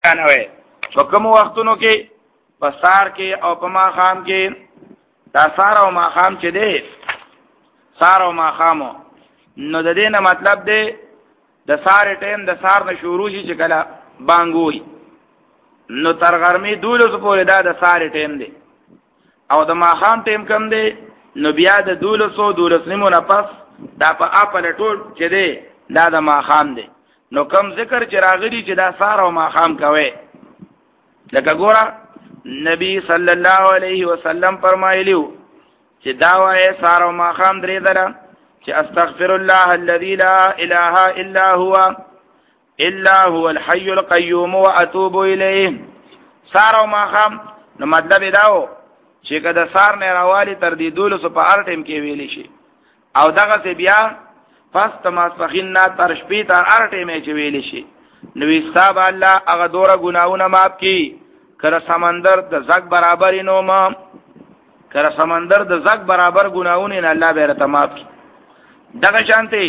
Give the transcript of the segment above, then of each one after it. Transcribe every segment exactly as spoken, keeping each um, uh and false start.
نه وي په کوم وختونو کې په سار کې او په ماخام کې دا سار او ماخام چې دی سار او ماخامو نو د دې نه مطلب دی د سار ټیم د سار نه شروع شي چې کله بانګوي نو تر غرمې دولس پورې دا د سار ټیم دی او د ماخام ټیم کم دی نو بیا د دولسو دولس نیمو نه پس دا په اپل ټول چې دی دا د ماخام دی نو کم ذکر چې راغلی چې دا سار او ماخام کوي لکه ګوره نبی صلی الله علیه وسلم فرمایلیو چې دا وایي سار او ماخام درې دره چې استغفر الله الذي لا اله الا هو الا هو الحي القيوم واتوب الیه سار او ماخام نو مطلب داو چې کله سار نه راوالی تر دې دولس په هر ټیم کې ویلی شي او دغه څه بیا پس تماسخین نه تر شپې تر هر ټیم کې ویلی شي نو حساب الله هغه دوره ګناونه معاف کړي کړه سمندر د زګ برابر نو ما کړه سمندر د زګ برابر ګناونه نه الله به رته معاف کړي دغه شانتي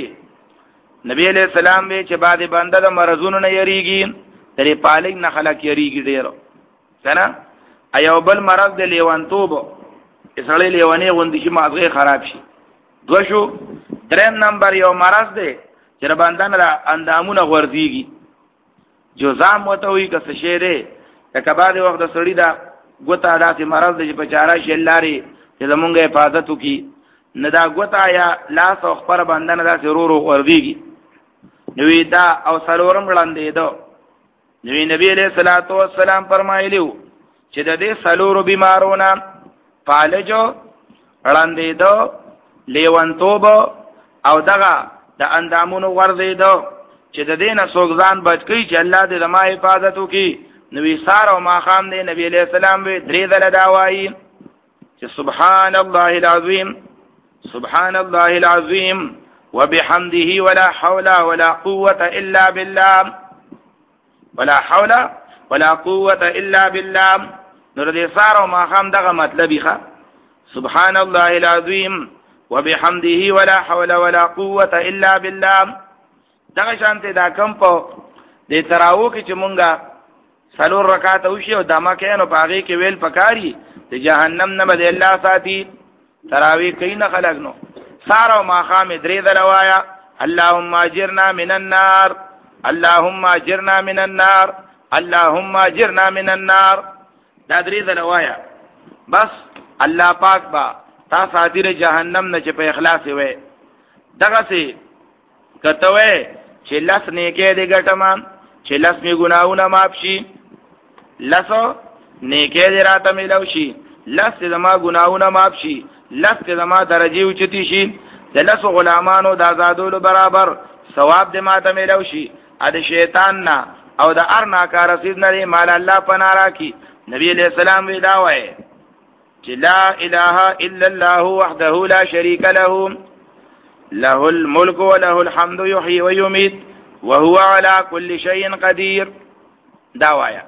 نبی علیہ السلام به چې بعد بنده د مرزونو نه یریږي ترې پالک نه خلک یریږي ډیرو کنه ایو بل مرض د لیوانتوب اسړې لیوانی غوندي چې مازغه خراب شي دو شو دریم نمبر یو مرض دی چې باندې نه اندامونه غورځيږي جزام وته وي که څه شی دی که بعد وخت د سړی دا ګوتا داسې مرض دی چې په چاره شي لاري چې زمونږه حفاظت وکي نه دا ګوتا یا لاس او خبر باندې نه داسې رو رو غورځيږي نو دا او سلورم وړاندې دو نو نبی علیہ الصلوۃ والسلام فرمایلیو چې د دې سلورو بیمارونو فالجو وړاندې دو لیوانتوب او دغه د اندامونو ورزیدو چې د دې نه سوګزان بچ کی چې الله دې زما حفاظت وکي نو سار او ماخام دې نبی علیہ السلام به درې ځله دا وایي چې سبحان الله العظیم سبحان الله العظیم وبحمده ولا حول ولا قوة الا بالله ولا حول ولا قوة الا بالله نور دې سار او ماخام دغه مطلبي ښه سبحان الله العظیم وبحمده ولا حول ولا قوة الا بالله دغه شانته دا کم په دې تراو کې چې مونږه سلور رکعات وشي او دما کینو پاغي کې ویل پکاري ته جهنم نه بده الله ساتي تراوی کین خلق نو سار او ماخام درې دلوایا اللهم اجرنا من النار اللهم اجرنا من النار اللهم اجرنا من النار دا درې دلوایا بس الله پاک با تا ساتیر جهنم نه چې په اخلاص وي دغه سي کته وي چې لاس نیکه دې ګټما چې لاس می ګناونه معاف شي لاسو نیکه دې راته ملو شي لاس دې ما ګناونه معاف شي لاس دې ما درجه اوچتي شي د لاس غلامانو د آزادولو برابر ثواب دې ما ته ملو شي ا دې شیطان نه او د ارنا کار رسید نه مال الله پنارا کی نبی علیہ السلام وی دا وای چې لا اله الا الله وحده لا شريك له له الملك وله الحمد يحيي ويميت وهو على كل شيء قدير دا وایا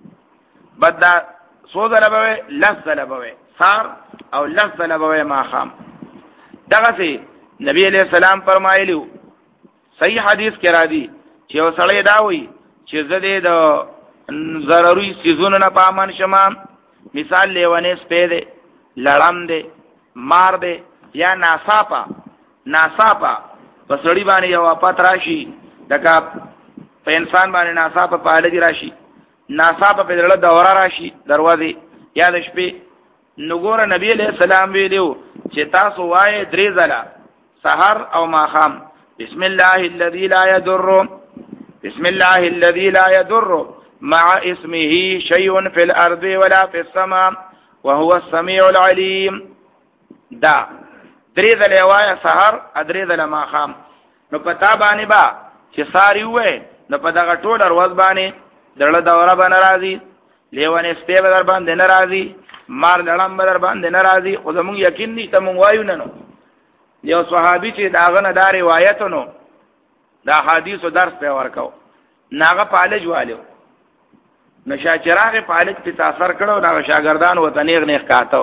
بدا سوزل بوي لزل بوي صار او لزل بوي ما خام دغه سي نبی علیہ السلام فرمایلیو صحیح حدیث کې را دي چې وسړی دا وي چې زده د ضروري سيزونو نه پامن شمه مثال لیوانه سپې ده لړم ده مار ده یا ناصافا ناصافا پسړی باندې یو پات راشي دغه په انسان باندې ناصافا په اړه راشي ناصافا په دړه دوره راشي دروازه یا د شپې نګور نبی علیہ السلام ویلو چې تاسو وای درې ځله سحر او ماخام بسم الله الذي لا يضر بسم الله الذي لا يضر مع اسمه شيء في الارض ولا في السماء وهو السميع العليم دا درې ځله وای سحر درې ځله ماخام نو پتا باندې با چې ساری وې نو په دغه ټول ورځ باندې دړه دوره باندې راځي لیوانه سپې بدر باندې ناراضي مار لړم بدر باندې ناراضي خو زموږ یقین نشته مونږ وایو نه نو یو صحابي چې داغه نه دا روایتونو دا حدیثو درس په ورکاو ناغه پالج والو نشا چراغ پالج په تاثر کړو دا شاګردان وته نیغ نیغ کاته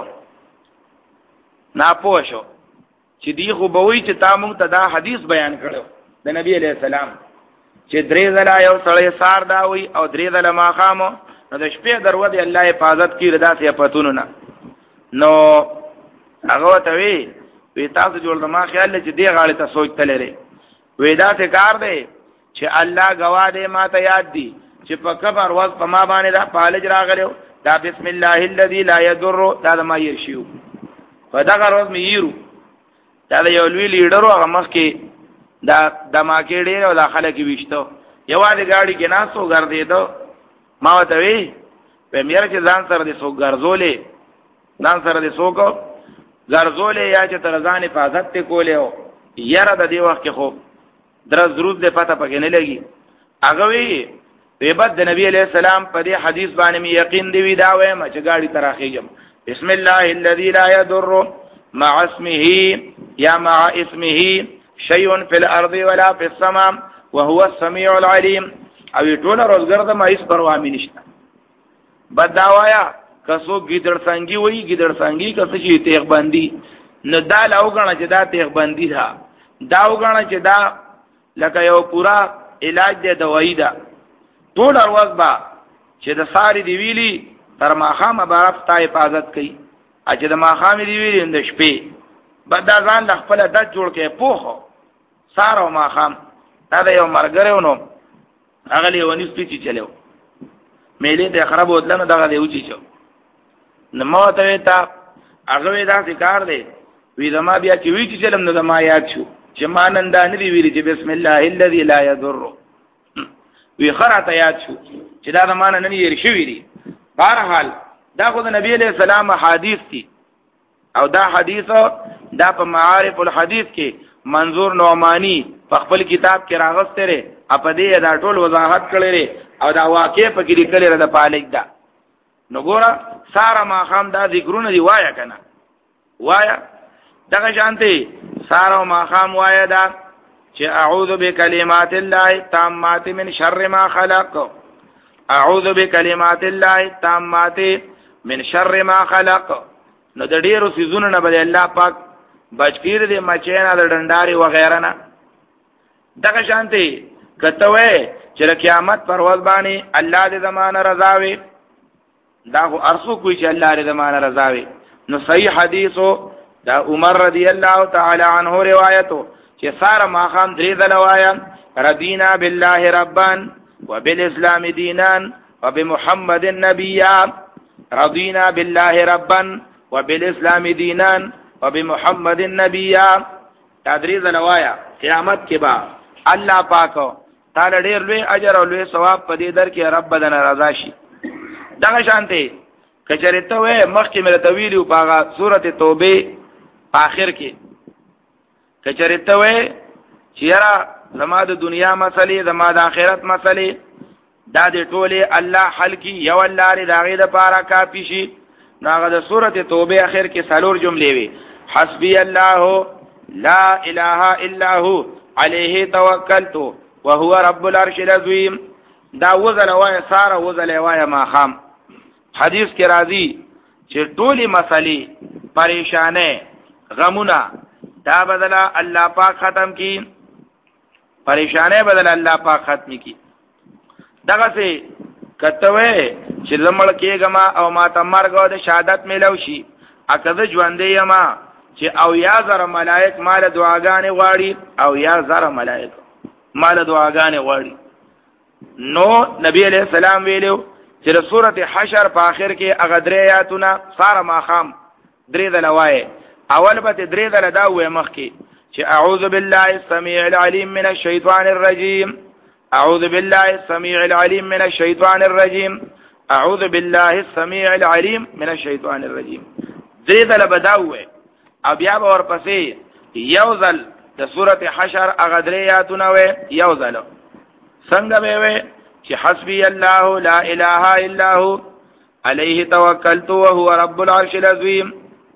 نا پوښو چې دی خو به وی چې تا مونږ ته دا حدیث بیان کړو د نبی علیہ السلام چې درې ځله یو سړی سار دا وي او درې ځله ماښام نو د شپې درو دی الله حفاظت کړي داسې پتونو نه نو هغه ته وی وی تاسو جوړ د ما خیال چې دی غاړه ته سوچ تللی لري وی دا څه کار دی چې الله گواه دی ما ته یاد دی چې په کبر وز په ما باندې دا پالج راغلو دا بسم الله الذي لا يضر دا ما يرشيو په دا غروز مې یرو دا یو لوی لیډر هغه مخ کې دا د ماکې ډېر او د خلک ویشتو یوازې ګاډي کې ناسو ګرځېدو ما ورته وی په مېر چې ځان سره دې څوک ګرځولې ځان سره دې څوک ګرځولې یا چې تر ځان حفاظت ته کولې او یاره د دې وخت کې خو درز ضرورت دې پته پکې نه لګي هغه وی په د نبی علیہ السلام په دې حدیث باندې مې یقین دی وی دا وایم چې ګاډي تراخېږم بسم الله الذي لا يضر مع اسمه یا مع اسمه شيء في الارض ولا في السماء وهو السميع العليم او ټول روزګر د مایس پروا مې نشته بد دا وایا کسو ګیدړ څنګه وی ګیدړ څنګه کس چې تیغ باندې نه دا لاوګنه چې دا تیغ باندې دا دا وګنه چې دا لکه یو پورا علاج دی دوايي ده ټول ورځ با چې د ساری دی ویلي تر ماخامه برف تا حفاظت کوي چې د ماخامه دی ویلي د شپې بد ځان د خپل د جوړ کې پوخو سار او ماخام دا یو مرګره ونو هغه له ونی سپیچ چلو مېلې ته خراب ودلنه دغه دی وچی چو نو ما ته تا هغه دا ذکر دی وی زما بیا چې وی چې چلم نو ما یاد شو چې مانندان دی ویلي چې بسم الله الذي لا يضر وی خراته یاد شو چې دا زمانه نه یې شوی دی بهرحال دا خو د نبی علیہ السلام حدیث دي او دا حدیث دا په معارف الحدیث کې منظور نعمانی په خپل کتاب کې راغسته لري په دې دا ټول وضاحت کړی او دا واقع په کې لیکل لري د پالک دا نو ګوره ساره ما خام دا ذکرونه دی وایا کنه وایا دغه شانتي ساره ما خام وایا دا چې اعوذ بکلمات الله التامات من شر ما خلق اعوذ بکلمات الله التامات من شر ما خلق نو د ډیرو سيزونو نه بل الله پاک بچیر دې مچینا د ډنډاري وغیرہ نه دغه شانتي کته وې چې قیامت پر ورځ باندې الله دې زمانه رضاوي دا خو ارسو کوئی چې الله دې زمانه رضاوي نو صحیح حدیثو دا عمر رضی الله تعالی عنہ روایتو چې ساره ما خام درې دلوایا رضینا بالله ربا وبالاسلام دینا وبمحمد نبیا رضینا بالله ربا وبالاسلام دینا وبمحمد نبیا تدریز دلوایا قیامت کې با الله پاکو تعالی ډېر لوی اجر او لوی ثواب په دې در کې رب بدن رضا شي دغه شانته کچریته وې مخکې مې تویل او په سورته توبه په اخر کې کچریته وې چیرې زما د دنیا مسلې زما د آخرت مسلې دا دې ټوله الله حل کی یو الله لري داغه د پاره کافی شي ناغه د سورته توبه اخر کې څلور جملې وي حسبي الله لا اله الا هو عليه توکلت وهو رب العرش العظیم دا وزل وای ساره وزل وای ما خام حدیث کې راځي چې ټولي مسلې پریشانه غمونه دا بدلا الله پاک ختم کی پریشانه بدلا الله پاک ختم کی دغه سه کتوې چې لمړ کېګما او ما ته مرګ او د شهادت ملو شي اکه ژوندې یما چې او یا زر ملائک مال دعاګانې غواړي او یا زر ملائک مال دعاګانې غواړي نو نبی علیہ السلام ویلو چې سورته حشر په اخر کې اغدریاتونه ساره ماخام درې دلوای اول به درې دل دا وې مخ کې چې اعوذ بالله السميع العليم من الشيطان الرجيم اعوذ بالله السميع العليم من الشيطان الرجيم اعوذ بالله السميع العليم من الشيطان الرجيم درې دل بداوې او بیا به ورپسې یو ځل د سورته حشر اغدریاتونه وې یو ځل څنګه به وې چې حسبي الله لا اله الا هو عليه توکلت وهو رب العرش العظیم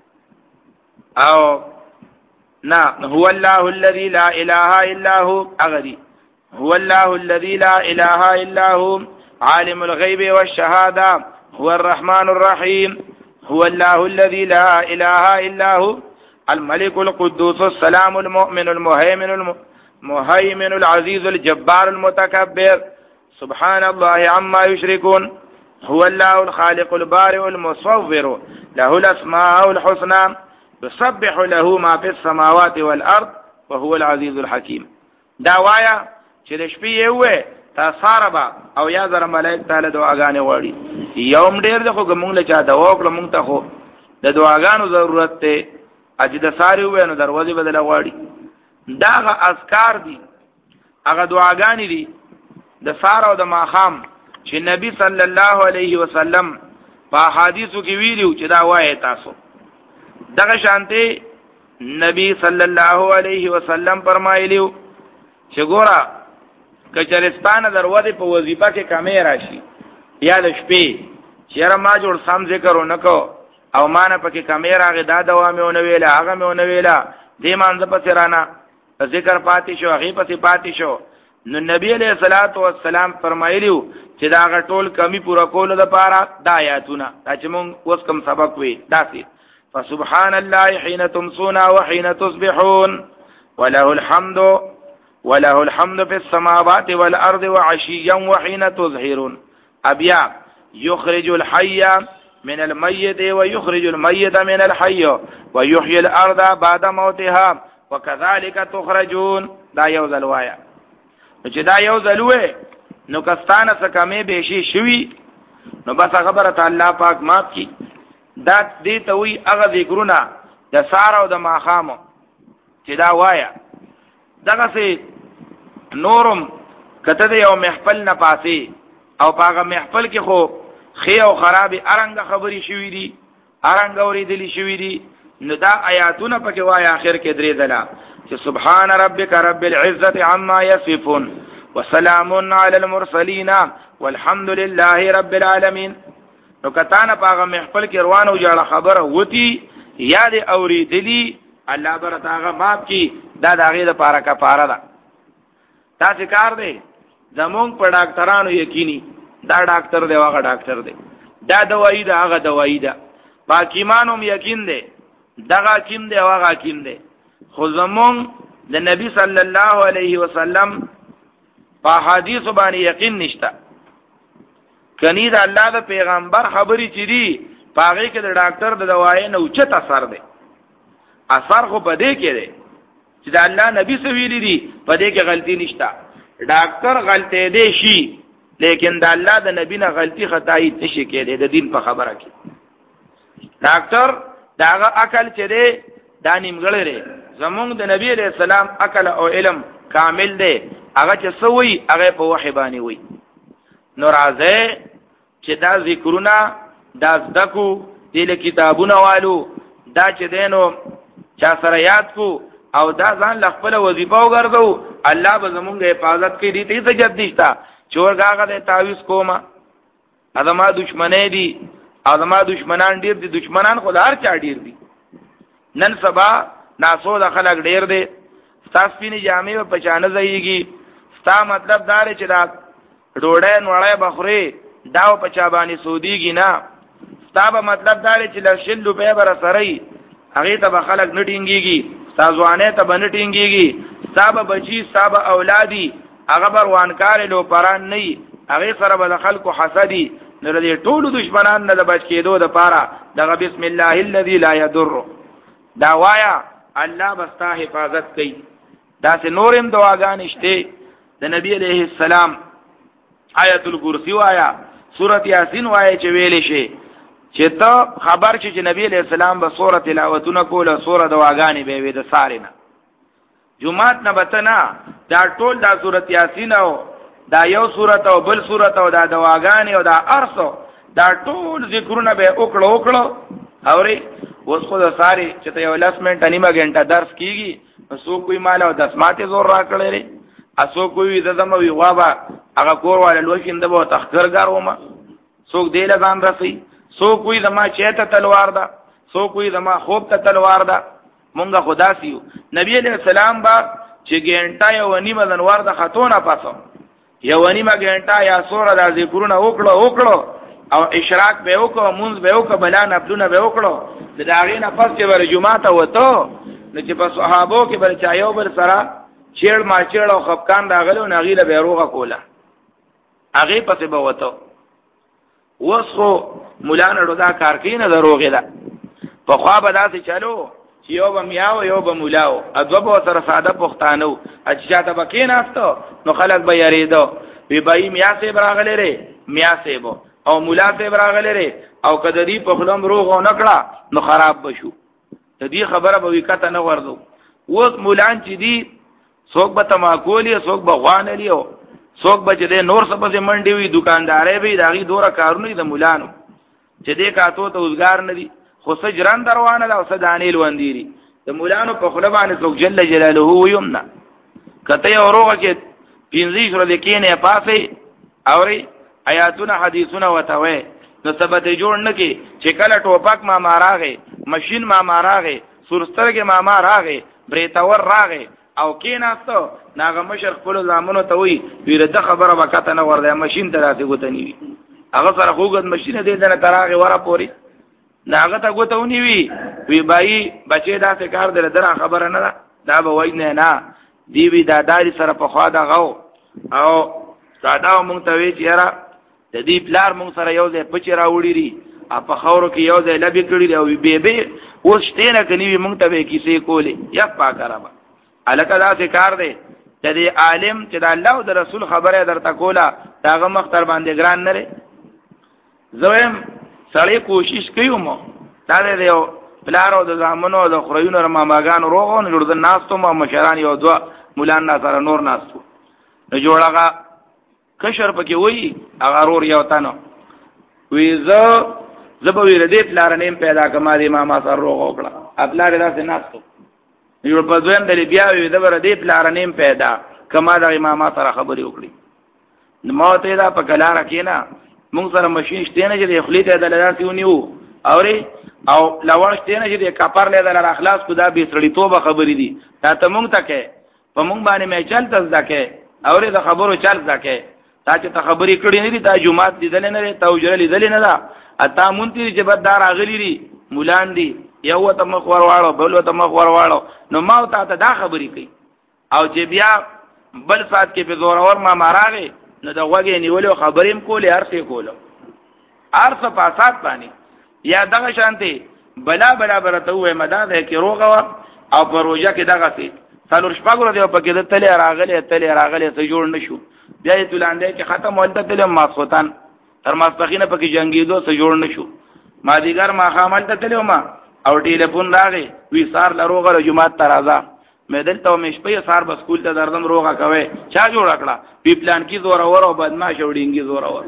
او نا هو الله الذي لا اله الا هو اغدي هو الله الذي لا اله الا هو عالم الغيب والشهاده هو الرحمن الرحيم هو الله الذي لا اله الا هو الملك القدوس السلام المؤمن المهيمن الم... مهيمن العزيز الجبار المتكبر سبحان الله عما يشركون هو الله الخالق البارئ المصور له الأسماء الحسنى يسبح له ما في السماوات والأرض وهو العزيز الحكيم. دا وایا چې د شپې وې تاساربا او یا زر ملائک تعالی دعاګانې وړي یوم ډیر دغه کومه له چا دا وکړه مونږ ته خو د دعاګانو ضرورت ته اجد ساری وې نو دروازه بدل غواړي. داغه اذکار دي هغه دعاګانې دي د سار او د ماخام چې نبی صلی الله علیه وسلم په حدیثو کې ویلو چې دا وایي تاسو. دغه شانته نبی صلی الله علیه وسلم فرمایلیو چې ګوره کچرستان دروازه په وظیفه کې کمې راشي یا د شپې چیرې ما جوړ سم ذکر ونکو او مان پکې کمې راغی دا دوا مې ونه ویله هغه مې ونه ویله دې مانځه پسې رانه ذکر پاتې شو هغه پسې پاتې شو. نو نبی علیہ الصلوۃ والسلام فرمایلیو چې دا غټول کمی پورا کول د پاره د آیاتونه چې مونږ اوس کوم سبق وی داسې فسبحان الله حين تمسون وحين تصبحون وله الحمد وله الحمد في السماوات والارض وعشيا وحين تظهرون. ابيا يخرج الحي من الميت ويخرج الميت من الحي ويحيي الارض بعد موتها وكذلك تخرجون. دا یو ځلوایا چې دا یو ځلوې نو کستانه سکمې بهشي شوي نو بس خبره تعالی پاک معاف کی. دا دې ته وی هغه ذکرونه د سار او د ماخام چې دا وایا دغه سي نورم کته د یو محفل نه پاسي او پاغه محفل کې خو خي او خرابي ارنګ خبري شوي دي ارنګ اوریدلی شوي دي. نو دا آیاتونه پکې وایا اخر کې درې دلا چې سبحان ربک رب العزه عما يصفون وسلام على المرسلين والحمد لله رب العالمين. نو کتانه پاغه محفل کې روانو جاړه خبره وتی یاد اوریدلی الله برتاغه معاف کی. دا دغه د پاره کفاره ده. تاسو کار دی زمونږ په ډاکټرانو یقیني دا ډاکټر دی واغه ډاکټر دی دا دوايي ده هغه دوايي ده پاکیمانوم یقین دی دغه کیم دی واغه کیم دی. خو زمونږ د نبی صلی الله علیه وسلم په حدیث باندې یقین نشته. کني دا الله د پیغمبر خبري چي دي پاغه کې د ډاکټر د دوايي نه اوچت اثر دی. اثر خو بده کې دی چې د الله نبی سویلی دي په دې کې غلطي نشته. ډاکټر غلطي دی شي لیکن د الله د نبی نه غلطي خدای نشي کېدی د دین په خبره کې. ډاکټر داغه عقل چې دی دا نیمګړی دی. زمونږ د نبی علیہ السلام عقل او علم کامل دی هغه چې سوی هغه په وحی باندې وي. نو راځي چې دا ذکرونه دا زدکو دله کتابونه والو دا چې دینو چا سره یاد کو او دا ځان خپل وظیفه وګرځو الله به زمونږه حفاظت کوي. دې ته جد نشتا چورګاغه د تعویز کوما ادمه دشمنه دي ادمه دشمنان ډیر دي دشمنان خدای چا ډیر دي. نن سبا ناسو د خلک ډیر دي تاسو پینې جامې په چانه ځایږي ستا مطلب دار چې دا ډوړې نوړې بخوري دا په چا باندې سودیږي نه ستا به مطلب دار چې لشل روپے بر سره هغه ته خلک نټینګيږي سازوانه ته بنټینګيږي ستا به بچي ستا به اولادي هغه بروانکار لو پران نه هغه سره به خلکو حسدي نو دې ټول دشمنان نه د بچ کېدو د پاره دغه بسم الله الذي لا يضر دا وایا الله بستا حفاظت کوي. دا سه نورم دعاګان شته د نبی عليه السلام آیت الکرسی وایا سورۃ یاسین وایا چې ویلې شي چې ته خبر چې نبی عليه السلام به سورۃ تلاوتونه کوله سورۃ دعاګانې به وي د سارینه جمعات نه بتنا دا ټول دا سورۃ یاسین او دا یو سورۃ او بل سورۃ او دا دعاګانې او دا ارسو دا ټول ذکرونه به وکړو وکړو اوري اوس خو د ساری چې ته یو لاس منټه نیمه غنټه درس کیږي نو سو کوئی مال او دس ماته زور را کړی لري اسو کوئی زما وی وابا هغه کور والا لوښین د بو تخکرګار ومه څوک دی لګان راسي سو کوئی زما چیته تلوار دا سو کوئی زما خوب ته تلوار دا مونږه خدا سیو. نبی علیہ السلام با چې ګنټه یو نیمه دنوار د خاتونه پاسو یو نیمه ګنټه یا سوره د ذکرونه وکړو وکړو او اشراق به وکړو مونږ به وکړو بلان عبدونه به وکړو د داغې نه پس چې ور جمعه ته وته نو چې په صحابو کې بل چایو بل سره چیړ ما چیړ او خفقان راغلو نغیله به روغه کوله هغه پسې به وته وسخو مولانا رضا کار کینه دروغه ده په خوا به داسې چلو چې یو به میاو یو به مولاو ادو به سره ساده پښتانو اچھا ته بکیناستو نو خلک به یریدو وی بای میا سه براغله ری میا سه او مولا سه براغله ری او کده دی په خلم روغ نکړه نو خراب بشو ته دی خبره به وکته نه ورزو اوس مولان چې دی څوک به تماکولی څوک به غوانلیو څوک به چې نور څه په منډي وي دکاندارې به داغي دوره کارونه د مولانو چې دې کاتو ته وزګار نه دي خو سجران دروانه دا اوس دانیل ونديري د مولانو په خله باندې څوک جل جلاله ويمنا کته اوروغه کې پینځي سره د کینه پاسه اوري آیاتونه حدیثونه وتاوي نو ثبت جوړ نه کی چې کله ټوپک ما ماراغه ماشين ما ماراغه سورسترګه ما ماراغه بریتاور راغه او کیناستو ناغه مشر خپل زامنو ته وی ویره د خبره وکته نه ورده ماشين ته راځي غوتنی وی هغه سره خوګد ماشين دې نه تراغه ورا پوری ناغه ته غوتونی وی وی بای بچی دا څه کار دل درا خبره نه دا به وای نه نه دی وی داداری سره په خوا دا غو او دادا مونږ ته وی چیرې د دې پلار مونږ سره یو ځای پچی راوړی ری په خورو کې یو ځای لبی کړی او بی بی اوس شته کني مونږ ته کیسې کولې یا پاکرابا الکه دا څه کار دی د دې عالم چې د الله او د رسول خبره درته کوله داغه مختر باندې ګران نه لري زویم سړی کوشش کوي مو دا دې یو پلار او د زامنو د خریونو رماماګان روغون جوړ د ناستو ما مشران یو دوا مولانا سره نور ناستو نو جوړه کشر پکې وای هغه رور یو تنو وی زه زبو ویل دې پلار نیم پیدا کما دې ما ما سره روغ وکړه خپل داسې ناستو یو په دویم د بیا وی د ور دې پلار نیم پیدا کما د امام سره خبرې وکړي نو ما ته دا په کلار کېنا مونږ سره ماشين شته نه چې خلیت د لاسي ونیو اوري او لوړ شته نه چې کپر له دلار اخلاص کو دا به سړی توبه خبرې دي دا ته مونږ تکه په مونږ باندې مې چل تز دکه اوري د خبرو چل دکه تا چې ته خبرې کړې نه دي تا جمعات لیدل نه لري تا وجره لیدل نه دا اته مونږ چې بددار اغلی دي مولان دي یو ته مخ ورواړو بل ته مخ ورواړو نو ما ته ته دا خبرې کوي او چې بیا بل سات کې په زور اور ما ماراغه نو دا وګې نیولې خبرېم کولې ارسه کولو ارسه پاسات باندې یا دغه شانتي بلا بلا برته وې مداد کې روغه او پروژه کې دغه سي څلور شپږ ورځې په کې د تلې راغلې تلې راغلې څه جوړ نشو بیا یې تلاندې کې ختم ولته تلې ماسوتان تر ماسپخینه په کې جنگیدو څه جوړ نشو ما دیګر ما خامل ته تلې ما او ټلیفون راغی وی سار لروغه جمعه ترازا مې دلته مې شپې سار بس سکول ته دردم روغه کوي چا جوړ کړه پی پلان کې زور اور او بدمعش وړينګي زور اور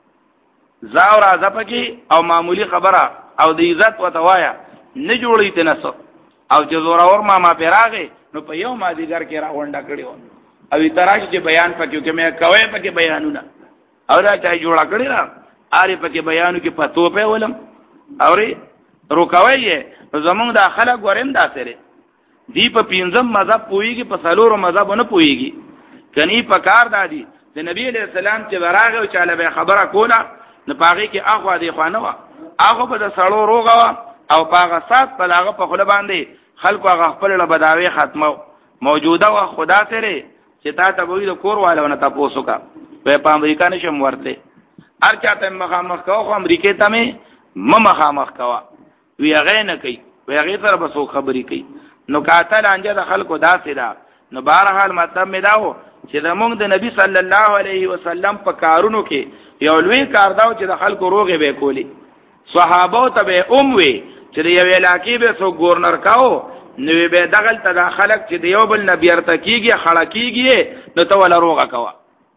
زاور ازپکی او معمولی خبره او د عزت وتوایا نه جوړی ته نسو او چې زور اور ما ما پیراغه نو په یو ما دیګر کې راونډه کړیو او تراش چې بیان پکې کې مې کوي پکې بیانونه او را چا جوړ کړی را اره پکې بیانو کې پتو په ولم اوري روکوي زمونږ د خلک ورم داسره دی په پینځم مذهب پويږي په سلورو مذهب نه پويږي کني په کار دادي د نبی عليه السلام چې براغه او چاله به خبره کوله نه پاغي کې اخوا دی خوانه وا هغه په د سړو روغه او پاغه سات په لاغه په خله باندې خلکو هغه خپل له بداوي ختمه موجوده وا خدا سره چې تا ته وې د کور والو نه تاسو کا په امریکا نشم ورته هر چاته مخامخ کو خو امریکا ته مې مخامخ کوا وی هغه نه کوي وی هغه سره به سو خبري کوي نو قاتل انجه د خلکو داسې ده نو بهرحال مطلب مې داو چې د موږ د نبی صلی الله علیه وسلم په کارونو کې یو لوی کار داو چې د خلکو روغه به کولی صحابه ته به اوم وی چې یو علاقې به سو گورنر کاو نو به دغل ته د خلک چې د یو بل نبی ارتکیږي خلکیږي نو ته ولا روغه کوا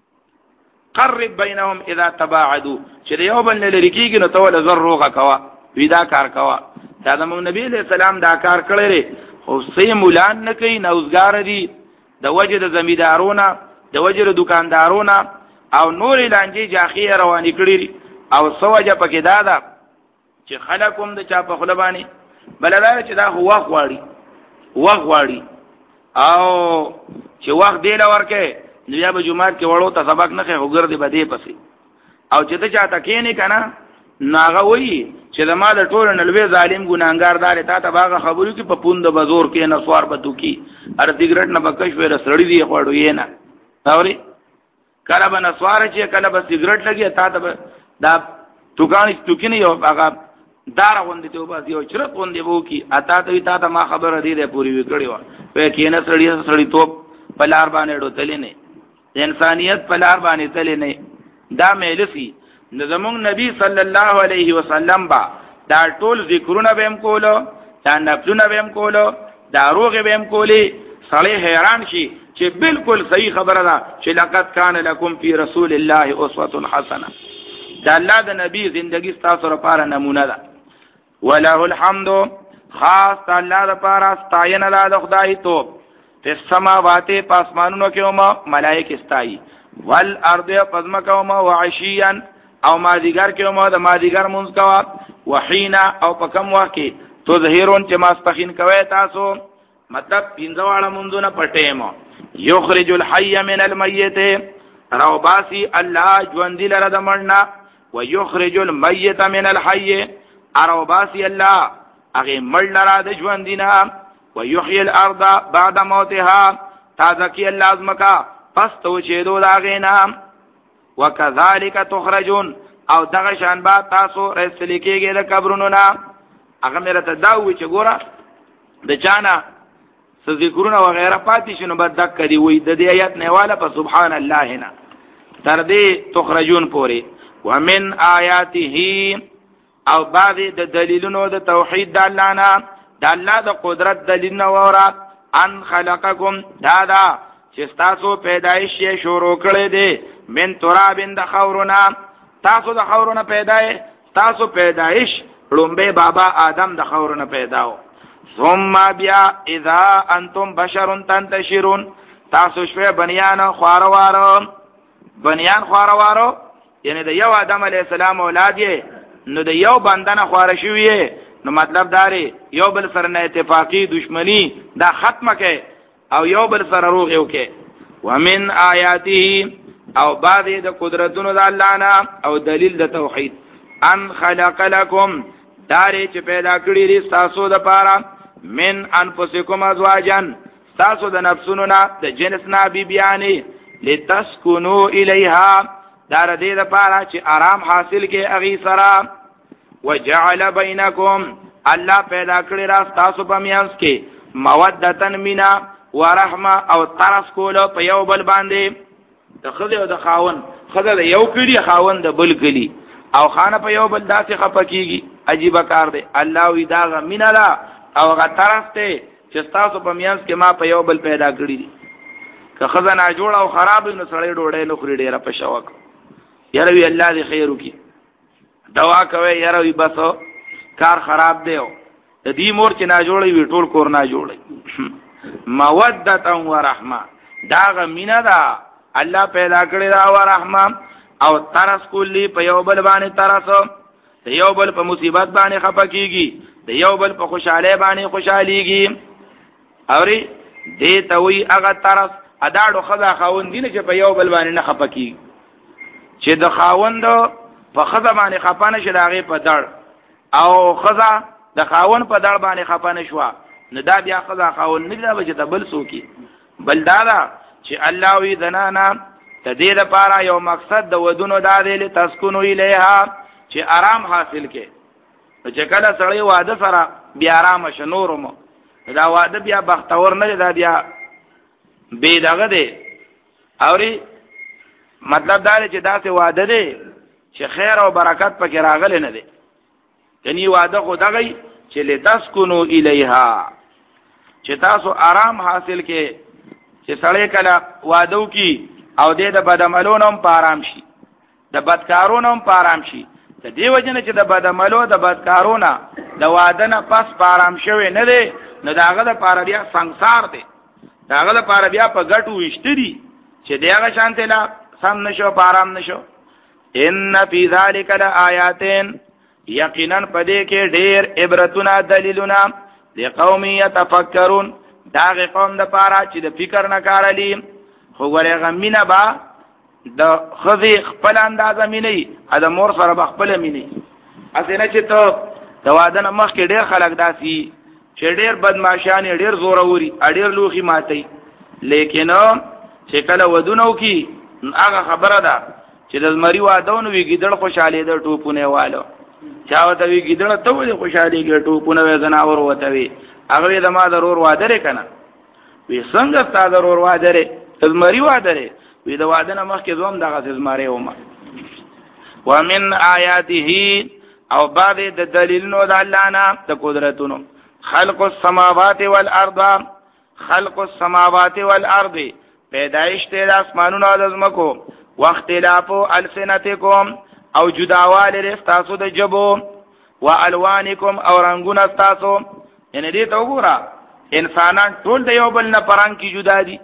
قرب بینهم اذا تباعدوا چې یو بل لری کیږي نو ته ولا زر روغه کوا ودا کار کوا دا د نبی علیہ السلام دا کار کړی خو سې مولان نه کوي نوزګار دي د وجه د زمیدارونه د وجه د دکاندارونه او نور لانجې جاخي روانې کړي او سوجه پکې دادا چې خلکم د چا په خلبانی بلدار چې دا هو غواړي هو غواړي او چې وخت دی لورکه نو یا به جمعه کې وړو ته سبق نه خو ګرځي بده پسې او چې ته چاته کې نه کنه ناغه وی چې د ما د ټول نلوي ظالم ګناګار دار ته ته باغه خبرو کې په پوند بزور کې نه سوار بتو کې ار سیګریټ نه بکش وره سړی دی خوړو یې نه اوري کله به نسوار چې کله به سیګریټ لګي تا ته دا توګانی توکینه یو هغه دار غوندې ته وباس یو چرته غوندې وو کی اتا ته تا ته ما خبره دی ده پوری وکړی و په کې نه سړی سړی توپ پلار باندې ډوتلې نه انسانيت پلار باندې تلې نه دا مېلسی زمون نبی صلی الله علیه وسلم با دا ټول ذکرونه بهم کولو دا نفلونه بهم کولو دا روغه بهم کولی سړی حیران شي چې بالکل صحیح خبره ده چې لقد کان لکم فی رسول الله اسوه حسنه دا الله د نبی زندگی تاسو لپاره نمونه ده وله الحمد خاص الله لپاره ستاینه ده د خدای توب په سماوات پاسمانونو کې او ملائکه استای والارض پزمکوم وعشیا او ما دیګر کې او د ما دیګر مونږ کوا وحینا او پکم واکي تظهرون چې ماسپخین کوي تاسو مطلب پینځواړه مونږونه پټېمو یخرج الحي من الميت روباسي الله ژوند لره د مړنا ويخرج الميت من الحي روباسي الله هغه مړ لره د ژوند دینه ويحيي الارض بعد موتها تازکی الله ازمکا پس تو چې دو داغینا وکذالک تخرجون او دغه شان با تاسو رسل کېږي د قبرونو نه هغه مې راته دا وی چې ګوره د چانا ذکرونه و غیره پاتې شنو بد دک دی وی د دې آیت نه والا په سبحان الله نه تر دې تخرجون پوری ومن آیاته او بعض د دلیلونو د توحید د الله نه د الله د قدرت دلیل نه وره ان خلقکم دادا چې تاسو پیدایش یې شروع کړی دی من ترابین د خورنا تاسو د خورنا پیدای تاسو پیدایش لومبه بابا آدم د خورنا پیداو ثم بیا اذا انتم بشر تنتشرون تاسو شوه بنیان خواروارو بنیان خواروارو یعنی د یو آدم علی السلام اولاد یې نو د یو بندنه خوار شوی نو مطلب داري یو بل سره نه اتفاقی دشمنی دا ختمه کې او یو بل سره روغ یو کې ومن آیاته او بعض د قدرتونو د الله نه او دلیل د توحید ان خلق لكم داري چې پیدا کړی لري تاسو د پاره من انفسکم ازواجن تاسو د نفسونو نه د جنس نه بی بیانې لتسكنوا الیها دار دې د پاره چې آرام حاصل کې اغي سره وجعل بینکم الله پیدا کړی را تاسو په میانس کې مودتن مینا ورحمه او ترس کولو په یو بل باندې د خدای او د خاون خدای د یو کړي خاون د بل کړي او خانه په یو بل داسې خپکیږي عجیب کار دی الله وی دا غ مینا لا او غ ترس ته چې تاسو په میانس کې ما په یو بل پیدا کړی دي که خزانه جوړ او خراب نو سړی ډوړې نو خوري ډیره په شوق یاره وی الله دې خیر وکي دوا کوي یاره وی بس کار خراب دی د دې مور چې نه جوړي وی ټول کور نه جوړي مودت او رحمه دا غ مینا دا الله پیدا کړی دا او رحمه او ترس کولی په یو بل باندې ترس د یو بل په مصیبت باندې خپکیږي د یو بل په خوشاله باندې خوشاليږي اوري دې ته وی هغه ترس اداړو خدا خاوند دي چې په یو بل باندې نه خپکیږي چې د خاوند په خزه باندې خپانه شي داغه په دړ او خزه د خاوند په دړ باندې خپانه شو نه دا بیا خزه خاوند نه دا چې بل سوکي بل دا چې الله وی دنانا د دې لپاره یو مقصد د ودونو د دې تسکونو الیها چې آرام حاصل کې چې کله سړی واده سره بیا آرام شنورم دا واده بیا بختور نه دا بیا به دغه دی اوري مطلب دا چې دا څه واده دی چې خیر او برکت پکې راغلی نه دی یعنی واده خو دغه چې لتسکونو الیها چې تاسو آرام حاصل کې چې سړی کله وادو کی او دې د بدعملونو هم پارام شي د بدکارونو هم پارام شي د دې وجنه چې د بدعملو د بدکارونو د وادنه پس پارام شوی نه دی نو داغه د پاره بیا ਸੰسار دی داغه د پاره بیا په ګټو وشتري چې دغه شانته لا سم نشو پارام نشو ان فی ذلک لآیاتین یقینا پدې کې ډېر عبرتونه دلیلونه لقوم یتفکرون داغه قوم د پاره چې د فکر نه کارلی خو ورې غمینه با د خذی خپل اندازه مینې ا د مور سره خپل مینې اسنه چې ته د واده نه مخکې ډېر خلک داسي چې ډېر بدمعشان ډېر زوروري ډېر لوخي ماتي لیکن چې کله ودونو کی هغه خبره ده چې د زمری وادهونو وی ګیدړ خوشاله ده ټوپونه والو چا وته وی ګیدړ ته وی خوشاله ګر ټوپونه وې زناور وته وی هغه د ما ضرور واده لري کنه وی څنګه ستاسو ضرور واده لري زمری واده لري وی د واده نه مخکې زوم دغه زمری ومه ومن آیاته او بعد د دلیلونو د الله نه د قدرتونو خلق السماوات والارض خلق السماوات والارض پیدائش د اسمانونو او د زمکو واختلاف السنتکم او جداواله رستاسو د جبو والوانکم او رنگونه تاسو ان دې ته وګوره انسانان ټول د یو بل نه پران کی جدا دي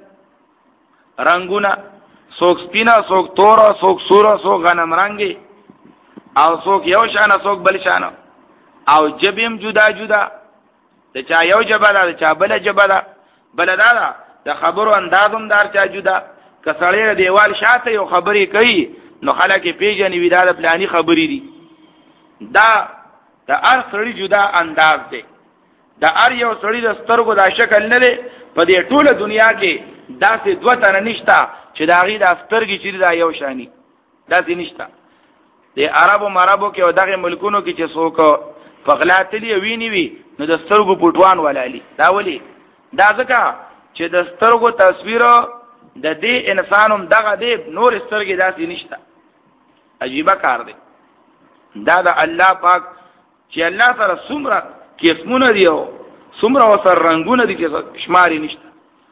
رنگونه څوک سپینا څوک تور څوک سور څوک غنم رنگي او څوک یو شان څوک بل شان او جبیم جدا جدا د چا یو جبه ده د چا بل جبه ده بل ده د خبرو اندازم دار چا جدا کسړی دیوال شاته یو خبرې کوي نو خلک پیژنې وی دا پلاني خبرې دي دا د هر سړي جدا انداز دی د هر یو سړي د سترګو دا شکل نه دی په دې ټوله دنیا کې داسې دوه تنه نشته چې دا غي د سترګې چې دا یو شانی داسې نشته د عربو مرابو کې او دغه ملکونو کې چې څوک فغلاتلی ویني وی نو د سترګو پټوان ولالي دا ولي دا ځکه چې د سترګو تصویر د دې انسانوم دغه دې نور سترګې داسې نشته عجیب کار دی دا د الله پاک چې الله سره څومره قسمونه دی او څومره وسر رنگونه دي چې شماري نشته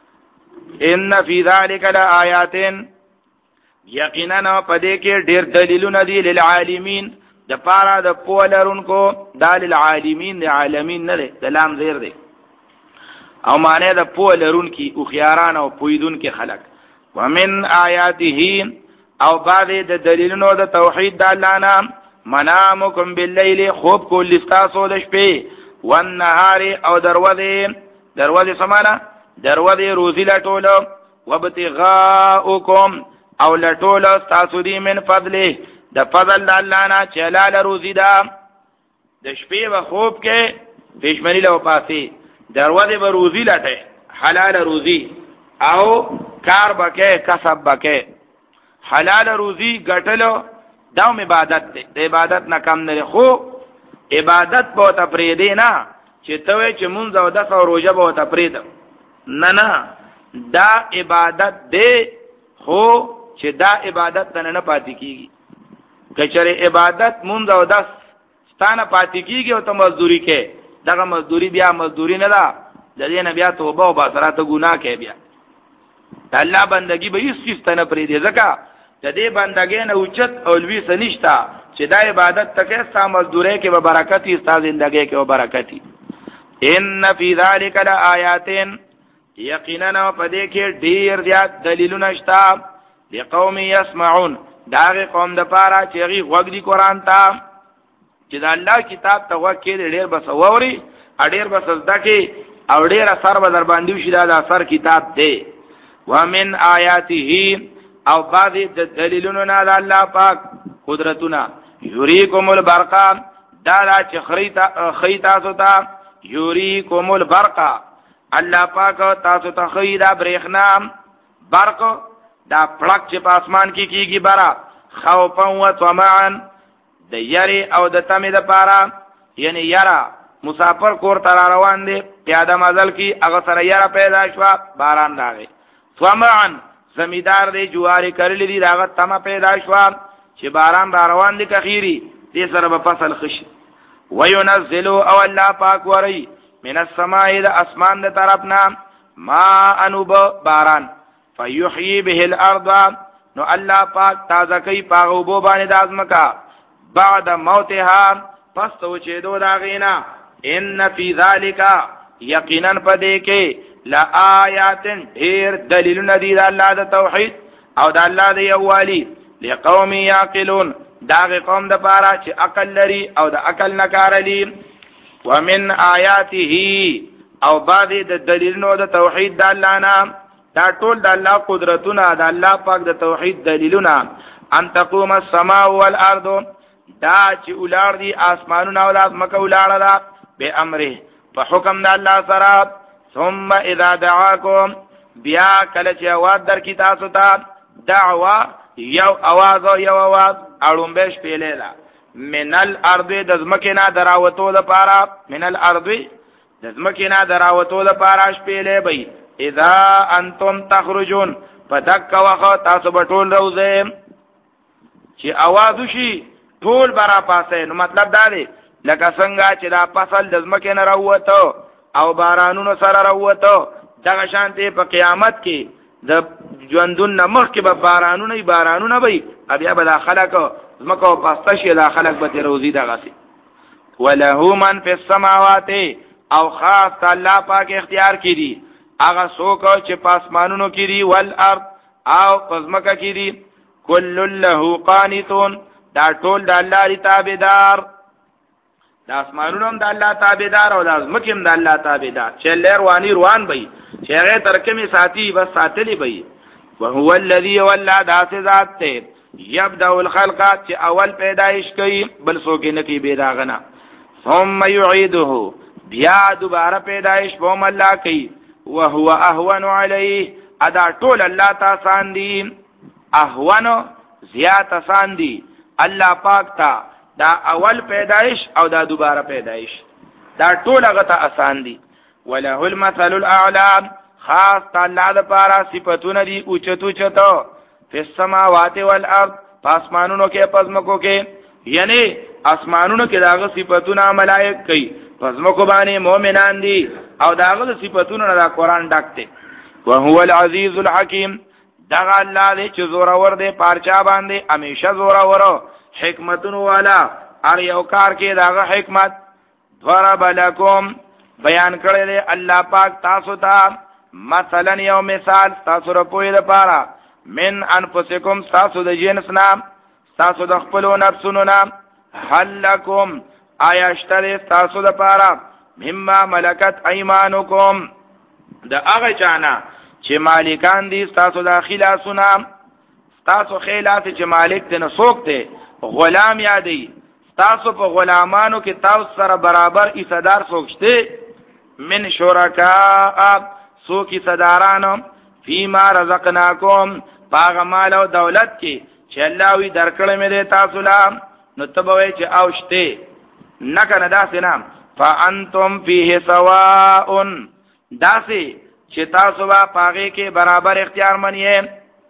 ان فی ذلک لآیات یقینا پدې کې ډېر دلیلونه دي للعالمین د پاره د پولرونکو د للعالمین د عالمین نه د لام زیر دی او معنی د پولرونکو او خياران او پویدون کې خلق ومن آیاته او بعد د دلیلونو د توحید د الله نام منامکم باللیل خوب کول استاسو د شپې والنهار او دروازه دروازه سمانا دروازه روزی لټولو وابتغاءکم او لټولو استاسو دی من فضله د فضل د الله نه چلال روزی دا د شپې و خوب کې پښمنی له پاسي دروازه به روزی لټه حلال روزی او کار بکې کسب بکې حلال روزی ګټلو دا عبادت دی د عبادت نه کم نه خو عبادت به تفریدی نه چې ته چې مونږ او د څو روزه به تفرید نه نه دا عبادت دی خو چې دا عبادت نه نه پاتې کیږي کچره عبادت مونږ او د ستانه پاتې کیږي او ته مزدوری کې دغه مزدوری بیا مزدوری نه ده د دې نه بیا توبه او باسرات ګناه کې بیا الله بندگی به هیڅ څه نه پرې دی ځکه د دې بندګۍ نه اوچت او لوی سنشتا چې دا عبادت تکه ستا مزدوري کې به برکت ای ستا زندګۍ کې به برکت ای ان فی ذلک لآیات یقینا پدې کې ډیر زیات دلیلونه شته لقوم یسمعون داغه قوم د پاره چې غي غوږ دی قران ته چې د الله کتاب ته وکړي ډیر بس ووري ډیر بس زده کې او ډیر اثر به در باندې شي دا اثر کتاب دی ومن آیاته او بعضی د دلیلونو نه د الله پاک قدرتونه یریکم البرق دا لا چې خریتا خیتا سوتا یریکم البرق الله پاک تاسو ته خیدا برېخنا برق دا پړک چې په اسمان کې کیږي برا خوفا و طمعا د یری او د تمې د پاره یعنی یرا مسافر کور تر روان دي پیاده مزل کی هغه سره یرا پیدا شو باران راغی طمعا زمیدار دی جواری کرلی دی داغه تمه پیدا شو چې باران را روان دي کخيري دې سره په فصل خشي وينزل او الله پاک وری من السماء د اسمان د طرفنا ما انوب باران فيحيي به الارض نو الله پاک تازه کوي پاغو بو باندې د ازمکا بعد موتها پس تو چې دو دا غینا ان فی ذلک یقینا پدې کې لا آیات ډیر دلیلونه دي د الله د توحید او د الله د یووالي لقوم یعقلون دا قوم د پاره چې عقل لري او د عقل نه کار لري ومن آیاته او بعض د دلیلونو د توحید د الله نه دا ټول د الله قدرتونه د الله پاک د توحید دلیلونه ان تقوم السماء والارض دا چې ولار دي اسمانونه او د مکه ولار ده به امره په حکم د الله سره. ثم اذا دعاكم بیا کله چې आवाज در کی تاسو ته دعوا یو आवाज او یو आवाज اړم به شپېلې ده من الارض د زمکینا دراوتو لپاره من الارض د زمکینا دراوتو لپاره شپېلې به اذا انتم تخرجون پدک وخت تاسو به ټول روزه چې आवाज شي ټول برا پاسه. نو مطلب دا دی لکه څنګه چې دا فصل د زمکینا راوته او بارانونو سره راوته دغه شانته په قیامت کې د ژوندون نمخ کې به بارانونه ای بارانونه وي بیا به خلک زمکو پاسته شي د خلک به روزي دغه سي. وله من فی السماوات او خاص الله پاک اختیار کړي هغه څوک چې پاسمانونو کې دي والارض او پزمکه کې دي کل له قانتون دا ټول د الله ری تابعدار. د اسمانونو هم د الله تابعدار او د ازمکه هم د الله تابعدار چې لیر وانی روان وي چې هغه ترکمه ساتي بس ساتلی وي. وهو الذي ولا ذات ذات ته يبدا الخلق چې اول پیدائش کوي بل څوک نه کوي پیدا غنا ثم يعيده بیا دوباره پیدائش بوم الله کوي. وهو اهون عليه ادا ټول الله تاسان دي اهون زیات آسان دي الله پاک تا دا اول پیدائش او دا دوباره پیدائش دا ټول هغه ته آسان دي. وله المثل الاعلى خاص تعالی د پارا صفاتونه دي اوچتو چتو په السماوات والارض پاسمانونو کې پزمکو کې یعنی اسمانونو کې داغه صفاتونه ملائک کوي پزمکو باندې مؤمنان دي او داغه صفاتونه د قران ډکته. وهو العزيز الحكيم دغه الله دې چې زوره ور دې پارچا باندې همیشه زوره ورو حکمتونو والا ار یو کار کې داغه حکمت. ضرب لكم بیان کړی دی الله پاک تاسو ته مثلا یو مثال تاسو رپوی لپاره من انفسکم تاسو د جنس نام تاسو د خپلو نفسونو نام هل لکم آیا اشتری تاسو لپاره مما ملکت ایمانکم د هغه چانا چې مالکان دي تاسو د خلاصونه تاسو خلاص چې مالک دې نه سوکته غلام یادي تاسو په غلامانو کې تاسو سره برابر ایصدار سوکشته من شرکاء سوکی صدارانو فیما رزقناکم باغ مال او دولت کې چې الله وی درکړې مې دې تاسو لا نو تبوي چې اوشته نکنه داسې نام فانتم فیه سواء داسې چې تاسو با پاغه کې برابر اختیار منئ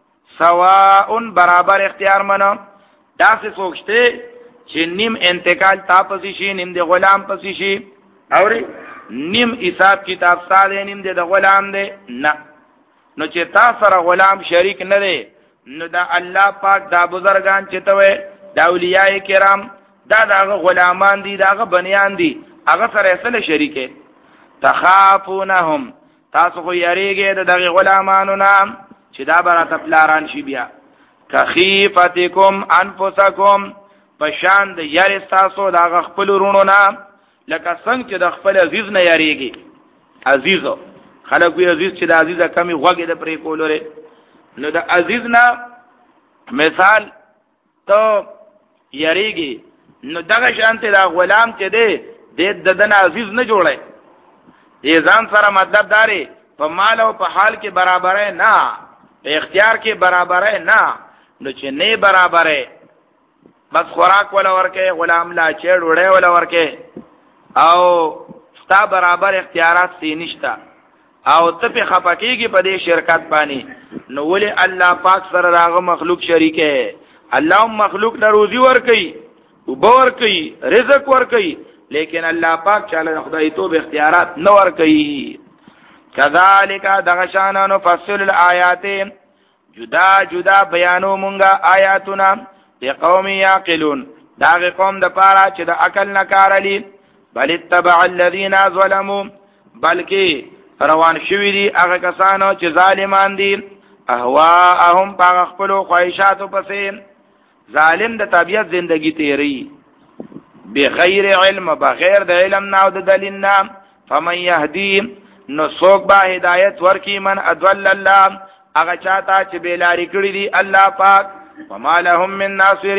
سواء برابر اختیار منو داسې سوچته چې نیم انتقال تاسو شي نیم د غلام پسې شي اوري نیم حساب کتاب ساده نیم د غلام دی نه. نو چې تاسو سره غلام شریک نه دی نو دا الله پاک دا بزرگان چې ته وي دا اولیاء کرام دا دغه غلامان دي دغه بنیان دي هغه سره سره شریکه. تخافونهم تاسو خو یریږئ د دغه غلامانو نام چې دا براته پلاران شي بیا کخیفتکم انفسکم پشان د یری تاسو دغه خپل ورونو نام لکه څنګه چې د خپل عزیز نه یریږي عزیزو خلک وی عزیز چې د عزیزه کمی غوګه د پرې کولره نو د عزیز نه مثال ته یریږي نو دغه شانته دا غلام چې دی د ددن عزیز نه جوړي دې ځان سره مطلب داري په مال او په حال کې برابرې نه په اختیار کې برابرې نه نو چې نه برابرې بس خوراک ولا ورکه غلام لا چېړ وړې ولا ورکه او ستا برابر اختیارات سي نشتا او ته په خپکیږي په دې شرکت باندې نو ولې الله پاک سره راغه مخلوق شریک ہے الله مخلوق له روزي ور کوي او باور کوي رزق ور کوي لیکن الله پاک چاله خدای توب اختیارات نه ور کوي. کذالک دغشانا نفصل الآیات جدا جدا بیانو مونږه آیاتنا لقوم یعقلون دا قوم د پاره چې د عقل نه کارلی. بل اتبع الذين ظلموا بلکې روان شوی دي هغه کسانو چې ظالمان دي اهواهم په خپل خواهشاتو پسې ظالم د طبيعت زندگی تیری بغیر علم بغیر د علم نه او د دلیل نه فمن يهدي نو څوک به هدایت ورکی من ادل الله هغه چاته چې بیلاری کړی دي الله پاک وما لهم من ناصرین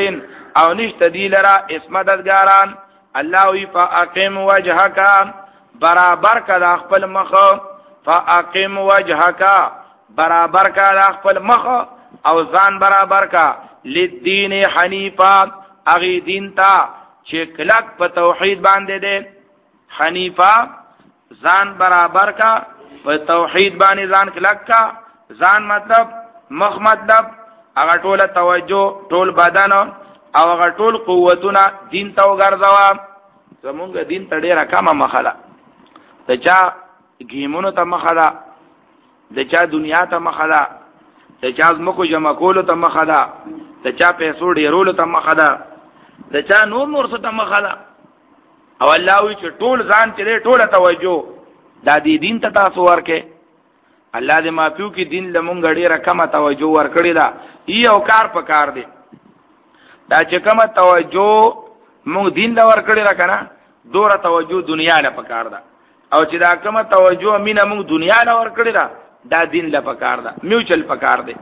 او نشته دی لرا اسم مددګاران. الله وی فاقم وجهک برابر کړه خپل مخ، فاقم وجهک برابر کړه خپل مخ او ځان برابر کا للدین حنیفا اغي دین تا چې کلک په توحید باندې ده. حنیفا ځان برابر کا په توحید باندې ځان کلک کا. ځان مطلب مخ مطلب هغه ټول توجه ټول بدن او هغه ټول قوتونه دین ته وګرځوا. زمونږ دین ته ډیره کمه مخه ده، د چا گیمونو ته مخه ده، د چا دنیا ته مخه ده، د چا زمکو جمع کولو ته مخه ده، د چا پیسو ډیرولو ته مخه ده، د چا نور نور څه ته مخه ده. او الله وی چې ټول ځان چې ټوله توجه دا دی دین ته تاسو ورکه. الله دې مافیو کې دین لمونږ ډیره کمه توجه ورکړی دا. یو کار په کار دی دا چې کمه توجه مونږ دین له ورکړی را کنه، دوره توجه دنیا له پکار ده. او چې دا کمه توجه مینه مونږ دنیا له ورکړی دا دا دین له پکار ده. میوچل پکار دی،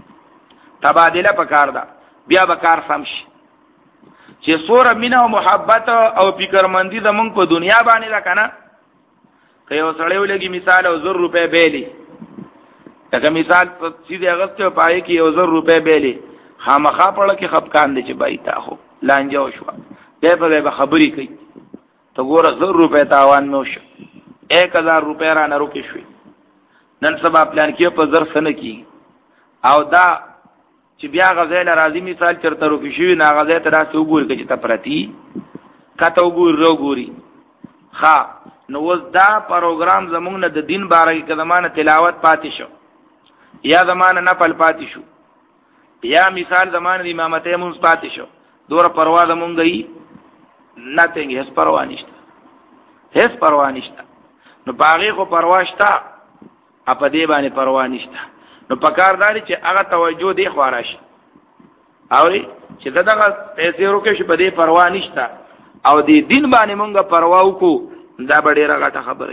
تبادله پکار ده، بیا بکار سمشي. چې سوره مینه او محبت او فکرمندی زمونږ په دنیا باندې را کنه، که یو سړی ولګي مثال او زر روپے بیلی، لکه مثال سیده اغسطه پای کې یو زر روپے بیلی، خامخا پړه کې خپکان دي چې بای تا خو لانجه شو، به په خبرې کوي ته ګوره زر روپے تاوان مې وشو، ایک هزار روپے را نه روکې شوې، نن سبا پلان کې په زر سنه کې. او دا چې بیا غزل راځي مثال چرته روکې شوې نه غزل ته راځي وګوري چې ته پرتی کته وګوري وګوري ښا. نو وز دا پروګرام زمونږ نه د دین باره کې زمانه تلاوت پاتې شو، یا زمانه نفل پاتې شو، یا مثال زمانه د امامت مونږ پاتې شو، دوره پروا زمونږ گئی ناتنګ هیڅ پروا نشته، هیڅ پروا نشته. نو باغې خو پروا شته، اپ دې باندې پروا نشته. نو پکارداري چې هغه توجه دی خوارش اوري چې دغه پیسې روکې شي په دې پروا نشته او دې دین باندې مونږه پروا وکړو، دا به ډیره غټه خبره.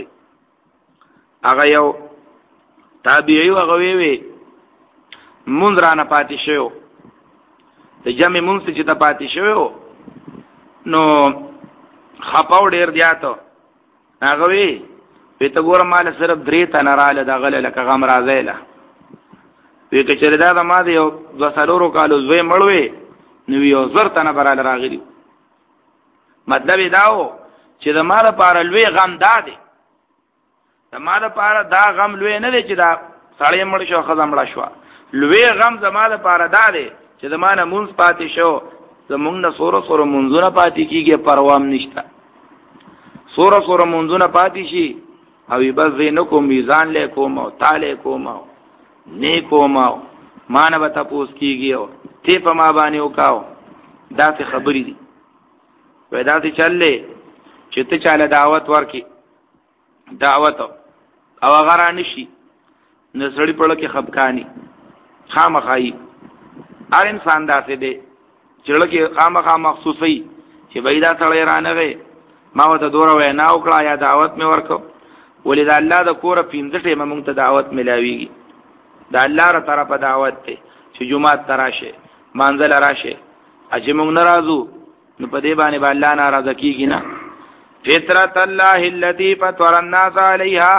هغه یو تابعی هغه وی وی مونږ رانه پاتې شو، ته جمع مونږ چې ته پاتې شو نو خپاو ډیر دیاته. هغه وی په ته ګوره مال صرف درې تنه رااله د غل لکه غم راځيله، په کې چې دا ما دی یو د سلورو کالو زوی مړوي نو یو زر تنه براله راغلی. مطلب دا و چې د مال لپاره لوی غم دادې، د مال لپاره دا غم لوی نه دی چې دا سړی مړ شو خزه مړ شو، لوی غم زماده لپاره دادې چې د مانه مونږ پاتې شو، زمونږ نه سوره سوره مونږونه پاتې کیږي، پروام نشته. سوره سوره مونږونه پاتې شي او بس زینو کو میزان له کوم او تعالی کوم نه کوم مانه به تاسو کیږي او ته په ما باندې وکاو. دا څه خبرې دي ودا ته چللې چې ته چاله دعوت ورکې دعوت او غره نشي نسړی په لکه خپکانی خامخای. هر انسان داسې دی چې لکه خامخا مخصوصي چې بيدا سره رانغه ما وته دوره وینا وکړه یا دعوت مې ورکو، ولید الله د کور پینځه ټیمه مونږ ته دعوت ملاويږي. دا الله را طرفه دعوت ته چې جمعه تراشه منزل راشه اجه مونږ ناراضو نو په دې باندې با الله ناراض کیږي نه. فطرت الله التي فطر الناس عليها،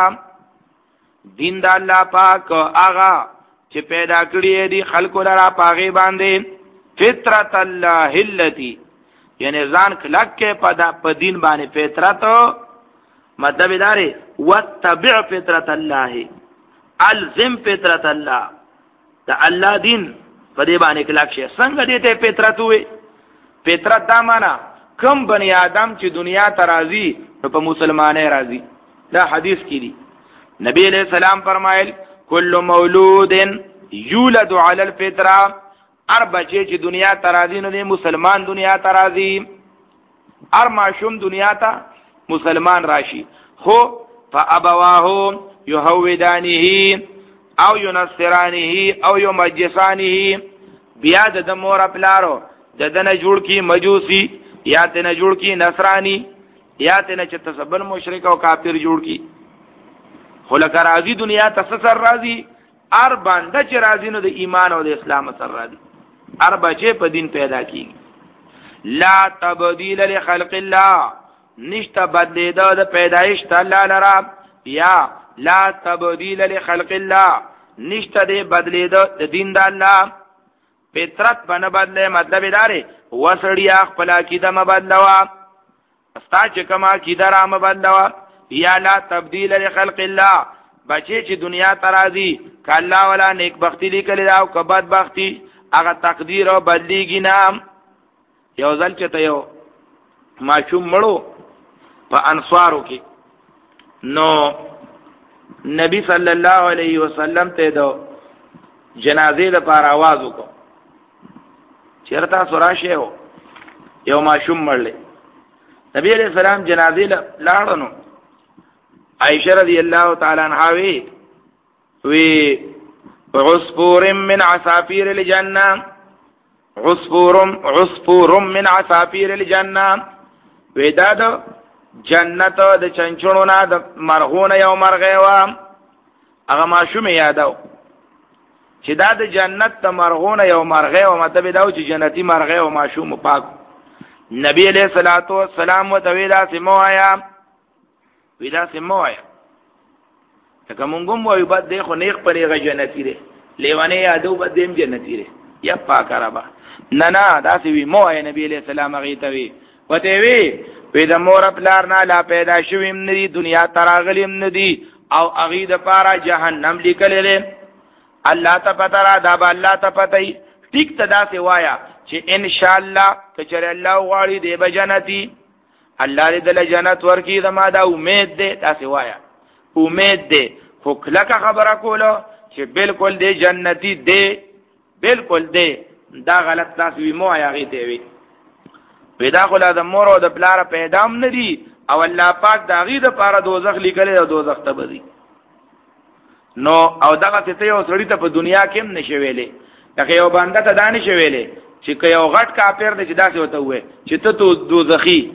دین د الله پاک هغه چې پیدا کړی دی خلکو لپاره پاغي باندې. فطرت الله التي یعنی ځان کلک کې په دین باندې فطرت مطلب داره وتبع فطرت الله، الزم فطرت الله، دا الله دین په دې باندې کلک شي. څنګه دې ته فطرت وي؟ فطرت دا معنا کم بنی آدم چې دنیا ته راځي نو په مسلمانې راځي. دا حدیث کې دی نبی علیہ السلام فرمایل کل مولود یولد علی الفطره، هر بچی چې دنیا ته راځي نو مسلمان دنیا ته راځي، هر ماشوم دنیا ته مسلمان راشي. خو فابواه یهودانه او ینصرانه او یمجسانه، بیا د مور پلارو د دنه جوړ کی مجوسی یا تنه جوړ کی نصرانی یا تنه چې تسبل مشرک او کافر جوړ کی. خلک راضی دنیا تسسر راضی، ار باندې چې راضی نو د ایمان او د اسلام سره راضی، ار بچې په دین پیدا کیږي. لا تبدیل لخلق الله نشته بدلیدو د پیدایش د الله لرا یا لا تبدیل لخلق الله نشته د بدلیدو د دین د الله فطرت باندې بدله مطلب داره وسړیا خپل عقیده مبدلوا استا چې کما عقیده را مبدلوا یا لا تبدیل لخلق الله بچی چې دنیا ترازی کله ولا نیک بختی لیکل دا او کبد بختی هغه تقدیر او بدلیږي نام یو ځل چې ته یو ماشوم مړو په انصارو کې نو نبی صلی الله علیه وسلم ته دو جنازې لپاره आवाज وکړ چیرته سراشه یو یو ماشوم مړل نبی علیہ السلام جنازې لاړنو عائشہ رضی الله تعالی عنها وی وی عصفور من عصافیر الجنه عصفور عصفور من عصافیر الجنه ودا د جنت د چنچونو نه د مرغونه یو مرغه و هغه ماشوم یادو چې دا د جنت د مرغونه یو مرغه او مطلب دا چې جنتی مرغه او ماشوم پاک نبی علیہ الصلوۃ والسلام وتویلا سموایا ودا سموایا که مونږم وای بد دی خو نیک پرېغه جنتی دی لیوانه یادو بد دیم جنتی دی یا پاک ربا نه نه دا سی وی مو نبی علیہ السلام غیتوی وته وی په د مور پلار نه لا پیدا شویم ندی دنیا تراغلیم ندی او اغید پارا جهنم لیکل لري الله ته پته را دا به الله ته پته ټیک ته دا سی وایا چې ان شاء الله کچره الله غواړي دی به جنتی الله دې دل جنت ورکی زما دا امید ده دا سی وایا امید ده خو کله خبره کوله چې بالکل دی جنتی دی بالکل دی دا غلط تاسو مو آیاغي دی وی پیدا خلا د مور او د پلار پیدام ندی او الله پاک دا غي د پاره دوزخ لیکل او دوزخ ته بدی نو او دغه ته یو سړی ته په دنیا کې هم نشي ویلې دغه یو باندې ته دانش ویلې چې یو غټ کافر دی چې داسې وته وې چې ته دوزخی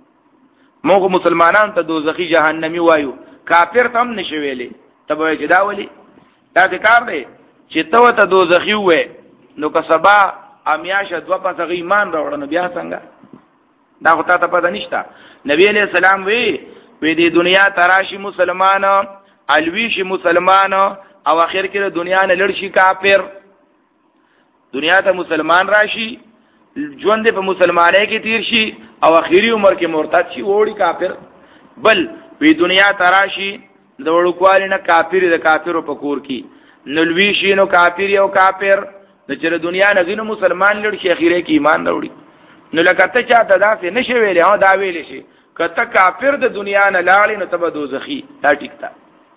موږ مسلمانان ته دوزخی جهنمی وایو کافر ته هم نشي ویلې تبه چې دا ولي دا کار دی چې ته وته دوزخی وې نو که سبا امیاشه دوا پس ایمان راوړنه بیا څنګه دا خو ته پته نشته نبی علیہ السلام وی په دې دنیا تراشی مسلمان الویش مسلمان او اخر کې د دنیا نه لړشي کافر دنیا ته مسلمان راشي ژوند په مسلمانۍ کې تیر شي او اخیری عمر کې مرتد شي وړي کافر بل په دنیا تراشی د وړوکوالي نه کافر د کافرو په کور کې نلوي شي نو کافر یو کافر د چر دنیا نه غینو مسلمان لړ شي اخیره کې ایمان وروړي نو لکه ته چاته دا څه نشي ویلې ها دا ویلې شي کته کافر د دنیا نه لاړې نو تبه دوزخی دا ټیک تا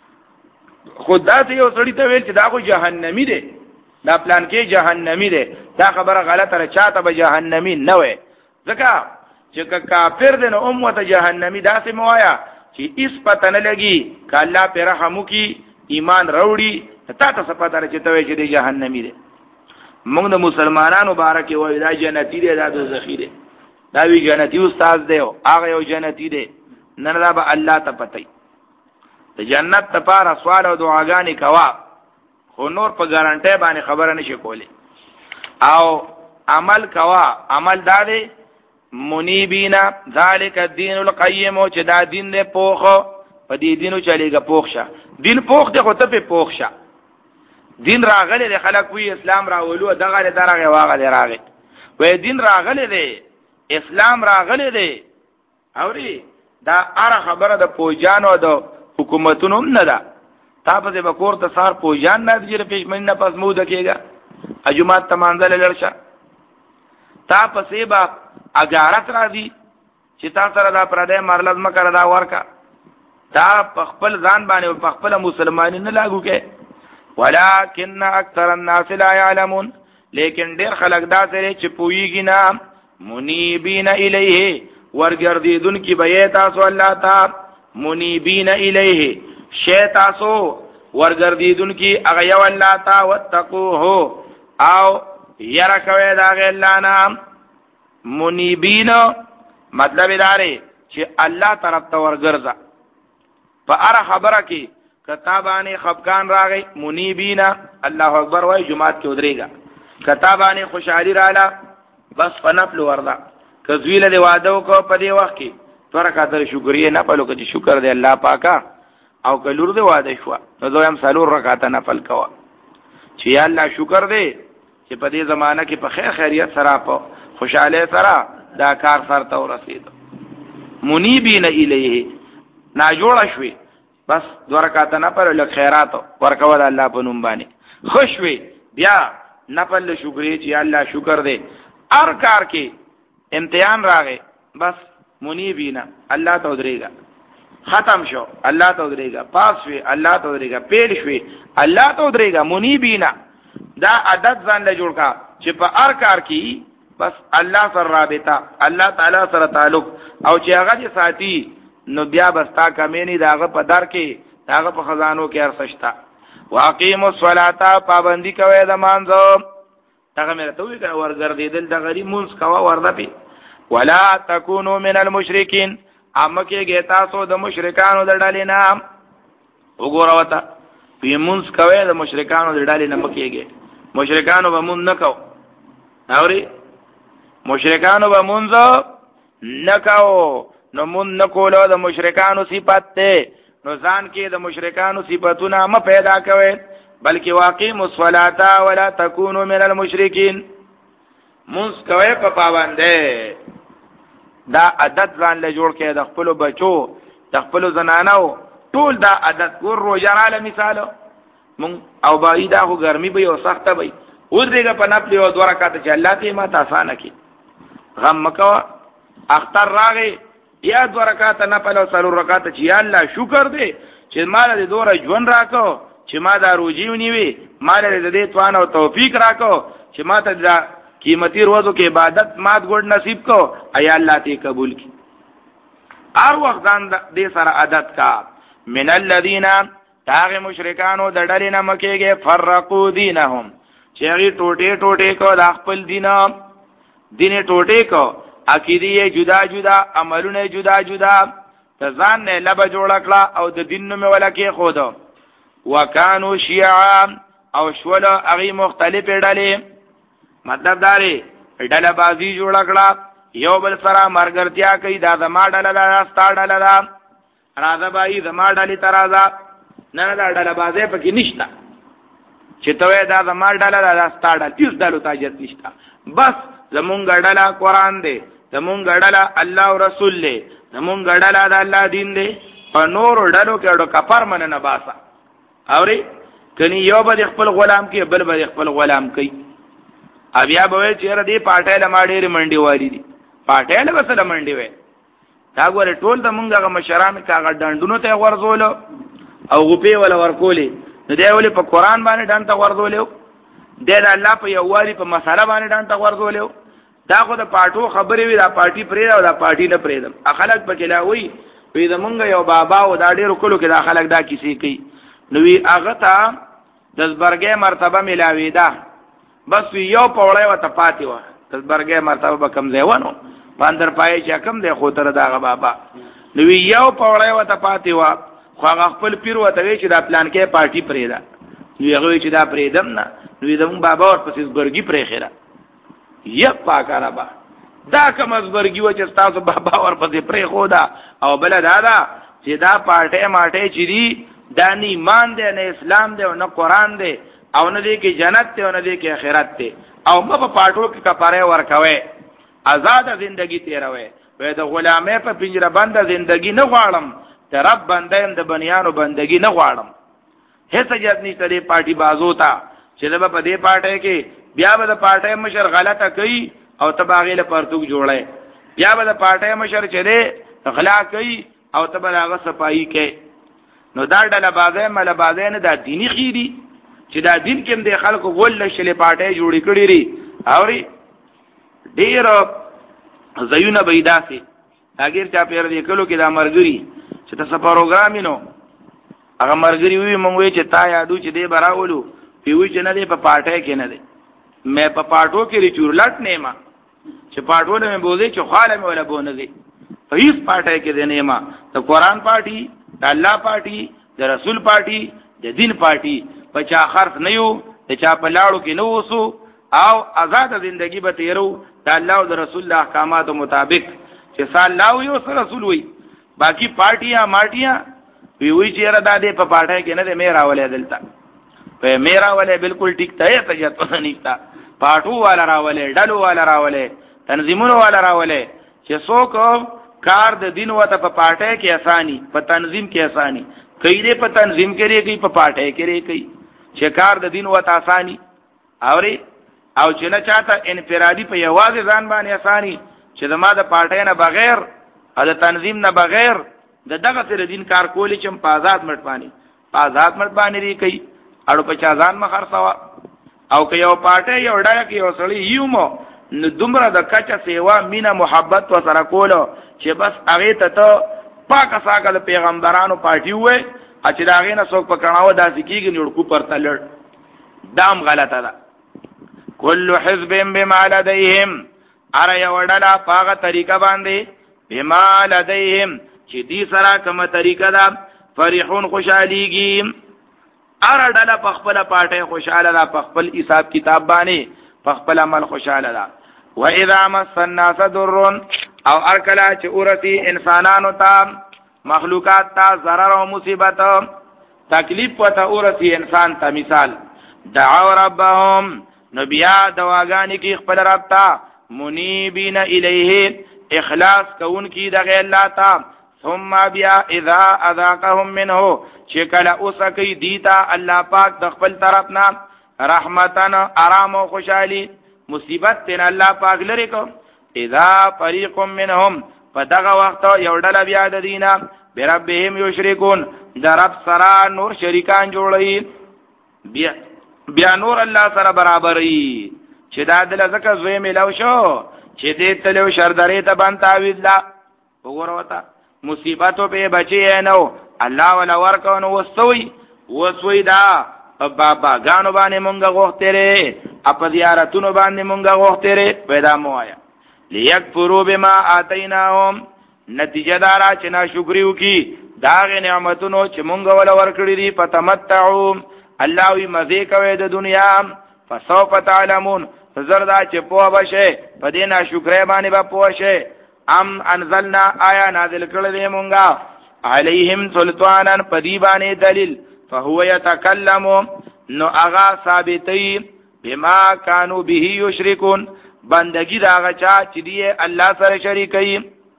خدا ته یو سړی ته ویل چې دا خو جهنمی دی دا پلان کې جهنمی دی دا خبره غلطه را چاته به جهنمی نه وي ځکه چې کافر دی نو امته جهنمی دا څه موایا چې اس پته نه لګي ک الله پر رحم وکي ایمان وروړي تا ته څه پته راځي ته چې دی جهنمی دی موږ د مسلمانانو مبارک وای دا جنتی دی دا دوزخی دی دا وی جنتی استاد دی او هغه یو جنتی دی نن را به الله ته پته د جنت ته پار سوال او دعاګانې کوا خو نور په ګارانټي باندې خبره نشي کولی او عمل کوا عمل دادې منیبینا ذالک الدین القیم چې دا دین دی پوخ په دې دینو چلیږي پوخشه دین پوخ دی خو ته په پوخشه دین راغلی دی خلک وی اسلام راولو دغه درغه واغه دی راغی وې دین راغلی دی اسلام راغلی دی اوري دا اره خبره د پوجانو د حکومتونو نه ده تا په دې بکور ته سار پوجان نه دي چې پښمن نه پس مو دکېګا اجماعت تمانځل لړشه تا په سیبا اجارت را دي چې تا سره دا پردې مرلز مکر دا ورکا تا په خپل ځان باندې او په خپل مسلمانۍ نه لاګو کې ولکن اکثر الناس لا يعلمون لیکن ډیر خلک دا سره چې پویږي نه منیبین الیه ورګردیدون کی به تاسو الله تا منیبین الیه شیتاسو ورګردیدون کی هغه یو الله تا وتقوه او یرا کوي دا غ الله نام منیبین مطلب داره چې الله طرف ته ورګرځا په اره خبره کې کتابانه خفقان راغی منیبینا الله اکبر وای جمعات کې ودرېګا کتابانه خوشحالي رااله بس فنفل وردا کزویل دی وعده کو په دې وخت کې تو رکعات شکرې نه پلو کې شکر دی الله پاکا او کلور دی وعده شو نو دویم سالور رکعات نفل کوا چې یا الله شکر دی چې په دې زمانہ کې په خیر خیریت سره په خوشاله سره دا کار سره ته ورسید منیبین الیه نا جوړ شوي بس دو رکعات نفل له خیرات ورکول الله په نوم باندې خوشوي بیا نفل شکرې چې الله شکر دی هر کار کې امتحان راغی بس منیبینا الله ته ودرېګا ختم شو الله ته ودرېګا پاس شوي الله ته ودرېګا پیل شوي الله ته ودرېګا منیبینا دا عادت ځان له جوړ کا چې په هر کار کې بس الله سره رابطه الله تعالی سره تعلق او چې هغه دې ساتي نو بیا بستا کمینی داغه په در کې داغه په خزانو کې ارسشتا واقیموا الصلاة پابندی کوي د مانځو هغه مې ته وی کنه ورګرځیدل د غری مونږ کوا ورده پی ولا تکونوا من المشرکین امکه ګیتا سو د مشرکانو د ډلې نام وګوره وتا په مونږ کوي د مشرکانو د ډلې نه مکیږي مشرکانو به مونږ نکاو اوري مشرکانو به مونږ نکاو نو مونږ نکولو د مشرکانو صفات ته نو ځان کې د مشرکانو صفاتونه م پیدا کوي بلکې واقیموا الصلاة ولا تکونوا من المشرکین مونږ کوي په پابنده دا عادت ځان له جوړ کې د خپل بچو د خپل زنانو ټول دا عادت ګور روزانه مثال مونږ او بای دا خو ګرمي به او سخته به ودرېګه په نپلی او دوه رکعات چې الله ته ما تاسانه کی غم مکوا اختر راغی یا دو رکعات نفل او سلو رکعات چې الله شکر دې چې مال دې دوره ژوند راکو چې ما دا روزي ونیوي مال دې توان او توفیق راکو چې ما ته دا قیمتي روزو کې عبادت مات ګډ نصیب کو ایا الله ته قبول کی ار وخت ځان دې سره عادت کا من الذين تاغ مشرکانو د ډلې نه مکیږي فرقو دینهم چې هغه ټوټه ټوټه کو د خپل دین دین ټوټه کو عقیده جدا جدا عملونه جدا جدا ځان نه لب جوړ کړه او د دین نوم ولکه خود وکانو شیعا او شول هغه مختلف ډلې مطلب داري ډله بازی جوړ کړه یو بل سره مرګرتیا کوي دا زما ډله دا ستا ډله دا راځه بای زما ډلې ترازا نه نه ډله بازی پکې نشته چې ته دا زما ډله دا ستا ډله تیس ډلو تاجت نشته بس زمون ډله قران دی زمون ډله الله او رسول دی زمون ډله د الله دین دی په نور ډلو کې ډو کفر من نه باسا اوري کني یو به خپل غلام کې بل به خپل غلام کوي بیا به چې ر دې پټه له ماډېر منډي والی دي پټه له وسله منډي وي دا ګوره ټول د مونږه مشران کاغه ډندونو ته ورزول او غپې ولا ورکولې نو دی ولې په قران باندې ډنډ ته ورزول دی د الله په یووالي په مسله باندې ډنډ ته ورزول دا خو د پاټو خبرې وي دا پارټي پرې او دا پارټي نه پرې دم اخلاق پکې لا وي وې د مونږ یو بابا او دا ډېر کولو کې د اخلاق دا کیسې کوي نو وی هغه ته د زبرګې مرتبه ملاوي دا بس یو پوړې وته پاتې و د زبرګې مرتبه به کم ځای ونه باندر پای چې کم دی خو تر داغه بابا نو وی یو پوړې وته پاتې و خو هغه خپل پیر وته وی چې دا پلان کې پارټي پرې ده نو هغه چې دا پرې دم نه نو زمون بابا ور پسې زبرګي پرې خیره یپ پاکاره با دا کوم زبرګي و چې تاسو بابا ور پسې پرې خو دا او بل دادا چې دا پارټه ماټه چې دی دا نه ایمان دی نه اسلام دی او نه قران دی او نه دی کې جنت دی او نه دی کې آخرت دی او ما په پاټو کې کفاره ورکوي آزاد ژوندۍ تیروي وې د غلامه په پنجره بند ژوندۍ نه غواړم ته رب بندم د بنیانو بندګي نه غواړم هیڅ جات نشته دی پارټي بازو تا چې د په دې پارټه کې بیا به د پارټه مشر غلطه کوي او تباغي له پرتوک جوړه بیا به د پارټه مشر چې دی غلا کوي او تباغه صفائی کوي نو دا ډله بازه مل بازه نه د دینی خيري چې دا دین کې د خلکو ول شلې پاټې جوړې کړې لري اوري ډیر زيونه بيداسي اگر چا پیر دې کلو کې دا مرګري چې تاسو پروګرام نو هغه مرګري وي مونږ وی چې تا یادو چې دې براولو پیوي چې نه دې په پاټې کې نه دې مې په پاټو کې ری چورلټ نیما چې پاټو نه مې بوزي چې خاله مې ولا بونه دي په هیڅ پاټې کې دې نیما ته قران پاټي د الله پاټي د رسول پاټي د دین پاټي په چا خرف نه یو د چا په لاړو کې نه وسو او آزاد زندگی به تیرو د الله او د رسول الله احکاماتو مطابق چې سال الله یو رسول وي باقی پارټیا مارټیا وی وی چې را دادې په پاټه کې نه مې راولې دلته په مې راولې بالکل ټیک ته ته جات نه نیتا پاټو والا راولې ډلو والا راولې تنظیمونو والا راولې چې څوک کار د دین وته په پاټه کې اسانی په تنظیم کې اسانی کایره په تنظیم کې لري په پاټه کې لري کوي چې کار د دین وته اسانی اوري او چې نه چاته انفرادي په یوازې ځان باندې اسانی چې د ما د پاټه نه بغیر او د تنظیم نه بغیر د دغه سره دین کار کولی چې په آزاد مټ باندې په آزاد مټ باندې لري کوي اړو په چا ځان مخر سوا او که یو پاټه یو ډله کې یو سړی یومو نو دومره د کچا سیوا مینا محبت و سره کولو چې بس هغه ته ته پاکه ساګه د پیغمبرانو پارټي وې چې دا غي نه څوک پکړاو داسې کیږي نړ کو پرته لړ دام غلطه ده کل حزب بما لديهم اره یو ډله پاغه طریقه باندې بما لديهم چې دې سره کومه طریقه ده فرحون خوشاليږي اره ډله په خپل پارټي خوشاله ده په خپل حساب کتاب باندې په خپل عمل خوشاله ده واذا مس الناس ضر او ارکلا چې اورتي انسانانو ته مخلوقات ته ضرر او مصیبت تکلیف پته اورتي انسان ته مثال دعوا ربهم نبیا دواګانی کی خپل رب ته منیبین الیه اخلاص کون کی دغه الله ته ثم بیا اذا اذاقهم منه چې کله اوسکی دیتا الله پاک د خپل طرف نه رحمتن آرام او خوشحالی مصیبت تن الله پاک لري کو اذا فريق منهم فدغه وخت یو ډله بیا د دینه بربهم یشرکون د رب سره نور شریکان جوړي بیا بیا نور الله سره برابرۍ چې دا دل زکه زوی ملو شو چې دې تلو شردرې ته باندې تعویذ لا وګورو تا مصیبتو په بچي نو الله ولا ورکو نو وسوي وسوي دا بابا غانو باندې مونږه غوښته لري اپ زیارتونو باندې مونږه غوښته لري پیدا موایا ليکفروا بما اتیناهم نتیجه دارا چې نا شکریو کی داغه نعمتونو چې مونږه ولا ورکړي دي فتمتعوا الله وی مزه کوي د دنیا فسوف تعلمون زردا چې پوه بشه په دې نا شکرې باندې به پوه شه ام انزلنا آیا نازل کړل دې مونږه علیهم سلطانا پدی باندې دلیل فهو يتكلم نو اغا ثابتی بما كانوا به يشركون بندگی دا هغه چا چې دی الله سره شریکي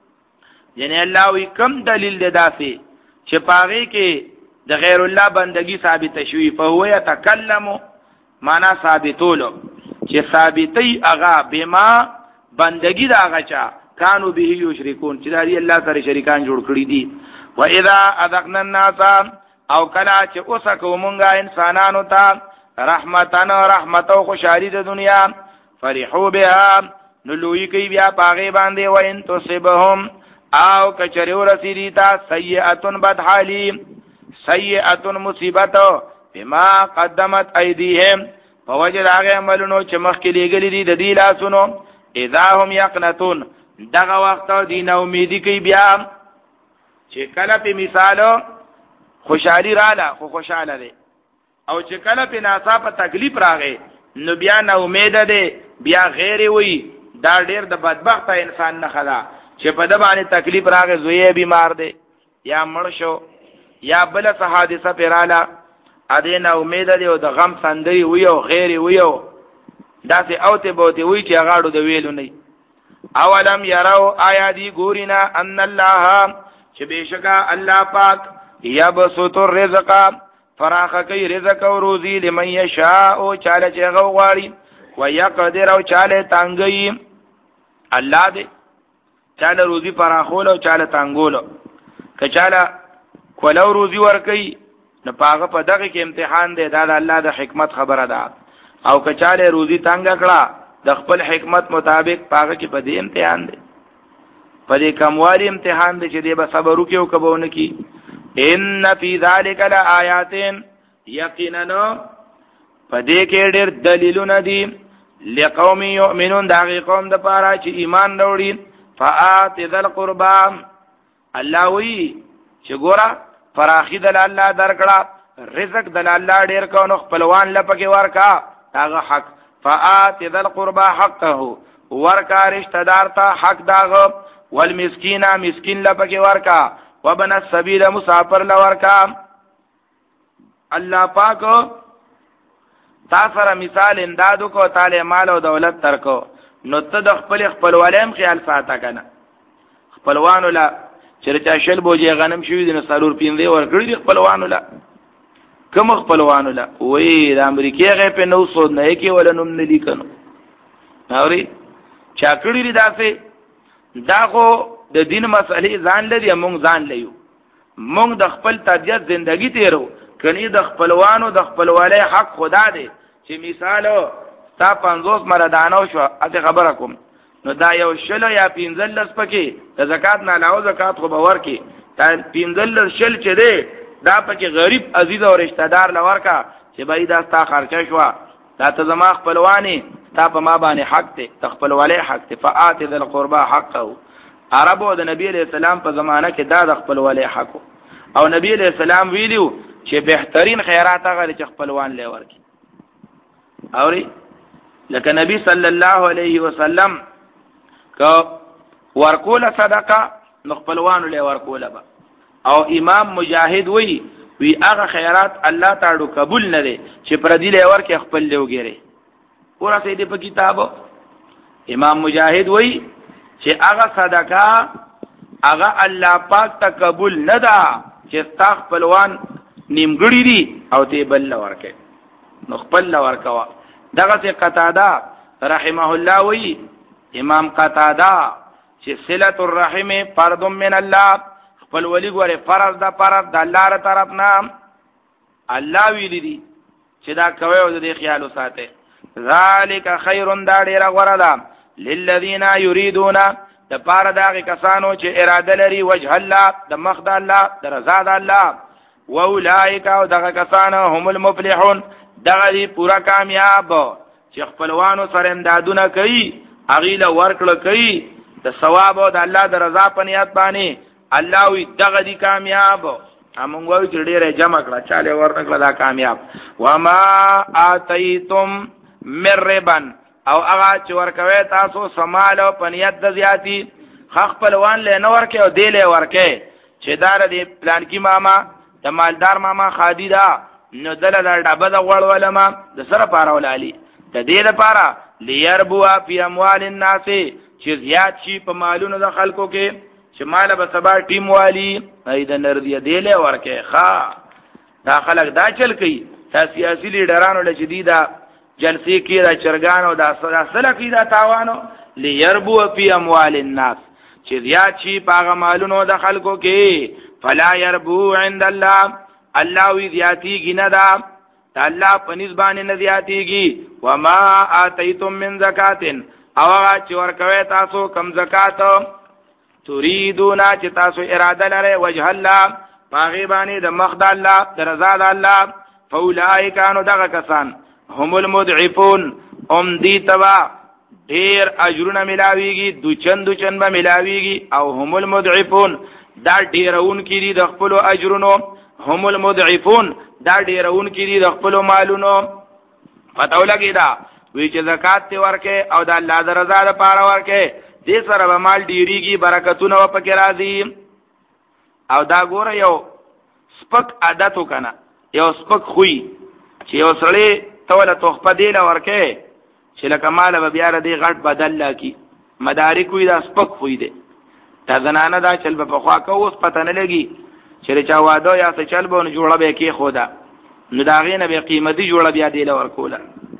یعنی الله وی کم دلیل دی داسې چې پاره کې د غیر الله بندگی ثابت شوی فهو يتكلم معنا ثابتولو چې ثابتی اغا بما بندگی دا هغه چا كانوا به يشركون چې دی الله سره شریکان جوړ کړی دي واذا اذقنا الناس او کلا چې اوسه کومنګا انسانانو ته رحمتن رحمت او خوشالي د دنیا فرحو بها نلوی کی بیا پاغه باندې وین تصبهم او کچری ورسیدی تا سیئاتن بدحالی سیئاتن مصیبت بما قدمت ایدیهم فوجد هغه عملونو چې مخکې لګلې دي د دې لاسونو اذا هم یقنتون دغه وخت دین امیدی کی بیا چې کله په مثالو خوشحالی رااله خو خوشاله دي او چې کله په ناصافه تکلیف راغی نو بیا نه امید ده بیا غیر وي دا ډیر د بدبخت انسان نه خلا چې په د باندې تکلیف راغی زوی بیمار دی یا مړ شو یا بل څه حادثه پیراله ا دې نه امید ده او د غم سندري وي او غیر وي او داسې اوته بوته وي چې غاړو د ویلو نه اولم يروا آیادی ګورینا ان الله چې بشکا الله پاک یبسط الرزق فراخ کوي رزق او روزي لمن یشاء او چاله چې غواړي ويقدر او چاله تنګي الله دې چاله روزي فراخول او چاله تنګول که چاله کولو روزي ور کوي نو پاغه په دغه کې امتحان دی دا د الله د حکمت خبره ده او که چاله روزي تنګ کړه د خپل حکمت مطابق پاغه کې په دې امتحان دی په دې کموالي امتحان دی چې دې به صبر وکي او کبونه کی ان فی ذلک لآیات یقینا پدې کې ډېر دلیلونه دي لقوم یؤمنون دا قوم د پاره چې ایمان وروړي فآت ذل قربا الله وی چې ګورا فراخی د الله درکړه رزق د الله ډېر کو نو خپلوان لپاره ورکا هغه حق فآت ذل القربى حقه ورکا رشتہ دار تا حق داغ والمسکین مسکین لپکی ورکا وابن السبیل مسافر لورکا. اللہ پاک تاثر مثال اندادو کو تالی مال و دولت ترکو نو تد خپل خپلوالیم خیال ساته کنه خپلوانو لا چرچا شل بوجه غنم شوی دین سالور پیندې ورکړي دی خپلوانو لا کوم خپلوانو لا وې د امریکای غې په نو سود نه کې ولنوم نه لیکنو اوري چا کړی دی داسې دا خو د دین مسلې ځان لري مونږ ځان لیو مونږ د خپل طبيعت ژوندۍ تیرو کني د خپلوانو د خپلوالۍ حق خدا دی چې مثالو تا پنځوس مردانو شو اته خبره کوم نو دا یو شل یا پنځل لس پکې د زکات نه علاوه زکات خو باور کې تا پنځل شل چې دی دا پکې غریب عزیز او رشتہ دار لور کا چې بای دا ستا خرچه شو دا ته زما خپلوانی تا په ما باندې حق ته تخپلوالۍ حق ته فآت ذل القربى حقه. عربو د نبی علیہ السلام په زمانہ کې دا د خپلوالۍ حق او نبی علیہ السلام ویلو چې بهترین خیرات هغه چې خپلوان لې ورکی اوري لکه نبی صلی الله علیه وسلم کو ورکول صدقه خپلوان لې ورکول با او امام مجاهد وی وی هغه خیرات الله تعالی قبول نه دي چې پر دې لې ورکی خپل له وګره پورا سې دې په کتابو امام مجاهد وی چې هغه صدقه هغه الله پاک ته قبول نه ده چې تا خپلوان نیمګړی دي او ته بل ورکه نو خپل ورکوا دغه څه قتاده رحمه الله وی امام قتاده چې صله الرحم فرض من الله خپل ولی ګوره فرض ده فرض د الله تر طرف نه الله ویلی دي چې دا کوي او د خیال ساته ذالک خیر دا ډیر غوړه ده للذین یریدون د پاره دغه کسانو چې اراده لري وجه الله د مخ د الله د رضا د الله واولائک او دغه کسانو هم المفلحون دغه دی پورا کامیاب چې خپلوانو سره امدادونه کوي اغیله ورکړه کوي د ثواب او د الله د رضا په نیت باندې الله وی دغه دی کامیاب همون وایي چې ډیره جمع کړه چاله ورنکړه دا کامیاب وما اتیتم من ربن او هغه چې ورکوي تاسو سمال او پنیت د زیاتی خپلوان له نو ورکه او دی له ورکه چې دار دی پلان کی ماما د مالدار ماما خادی دا نو دل د ډبه د غوړ ولما د سره پاره ولالي د دې لپاره ليربوا فی اموال الناس چې زیات شي په مالونو د خلکو کې چې مال به سبا ټیم والی اې د نردی دی له ورکه ښا دا خلک دا چل کوي سیاسي لیډرانو له جديده جلسې کې دا چرګانو دا اصله کې دا تاوانو ليربوا فی اموال الناس چې زیات شي په مالونو د خلکو کې فلا يربو عند الله الله وی زیاتیږي نه دا الله په نسبانه نه زیاتیږي وما اتیتم من زکات او هغه چې ورکوي تاسو کم زکات تريدون چې تاسو اراده لرئ وجه الله پاغي باندې د مخ د الله د رضا د الله فاولائک انو دغه کسان هم المضعفون ام دی تبا ډیر اجرونه ملاويږي دوچن دوچن به ملاويږي او هم المضعفون دا ډیرون کړي د خپل اجرونو هم المضعفون دا ډیرون کړي د خپل مالونو پتاو لګی دا وی چې زکات تی ورکه او د الله د رضا لپاره ورکه دې سره به مال ډیریږي برکتونه پکې راځي او دا ګوره یو سپک عادت وکنه یو سپک خوې چې یو سړی توله توخپه دی لورکه چې لکه مال به بیا ردی غټ بدل لکی مدارک وی دا سپک خوې دی تا زنانه دا چل په خوا کو اوس پته نه لګي چې چا واده یا څه چل به نه جوړه به کې خدا نو دا غینه به قیمتي جوړه بیا دی لور کوله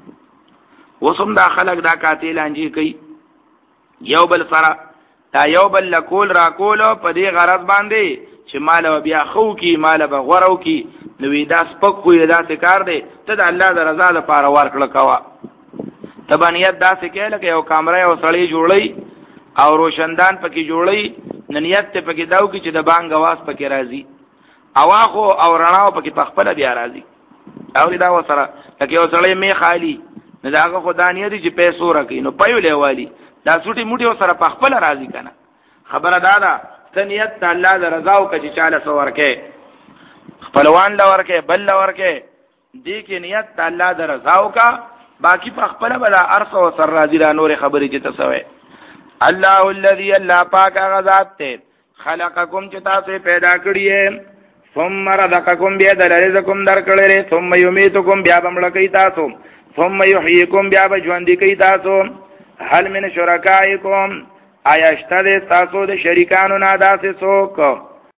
وسم دا خلق دا قاتل انجی کوي یو بل سره تا یو بل لکول را کولو په دې غرض باندې چې مال بیا خو کی مال به غورو کی نو دا سپک خوې دا څه کار دی ته د الله د رضا لپاره ورکړه کوا تبانیت دا څه کې لکه یو کمره او سړی جوړی او روشندان پکې جوړی ننیت ته پکې داو کې چې د بانګ आवाज پکې راځي اواخو او رڼاو پکې پخپل بیا راځي او دا وسره لکه یو سړی می خالی نه داغه خدانیت چې پیسو راکې نو پيولې والی دا سوټي موټي سره پخپل راځي کنه خبره دادا تنیت الله د رضا او کې چاله سو ورکه خپلوان لا ورکه بل لا ورکه دې کې نیت الله د رضا او کا باقی په خپل بلا ارث او سر راضی را نور خبرې چې تسوي. الله الذي الله پاک هغه ذات ته خلقکم چې تاسو پیدا کړی ثم رزقکم بیا د رزقکم درکړل ثم یمیتکم بیا بمړ کوي تاسو ثم یحییکم بیا بژوند کوي تاسو. هل من شرکائکم آیا اشتد تاسو د شریکانو نه داسې څوک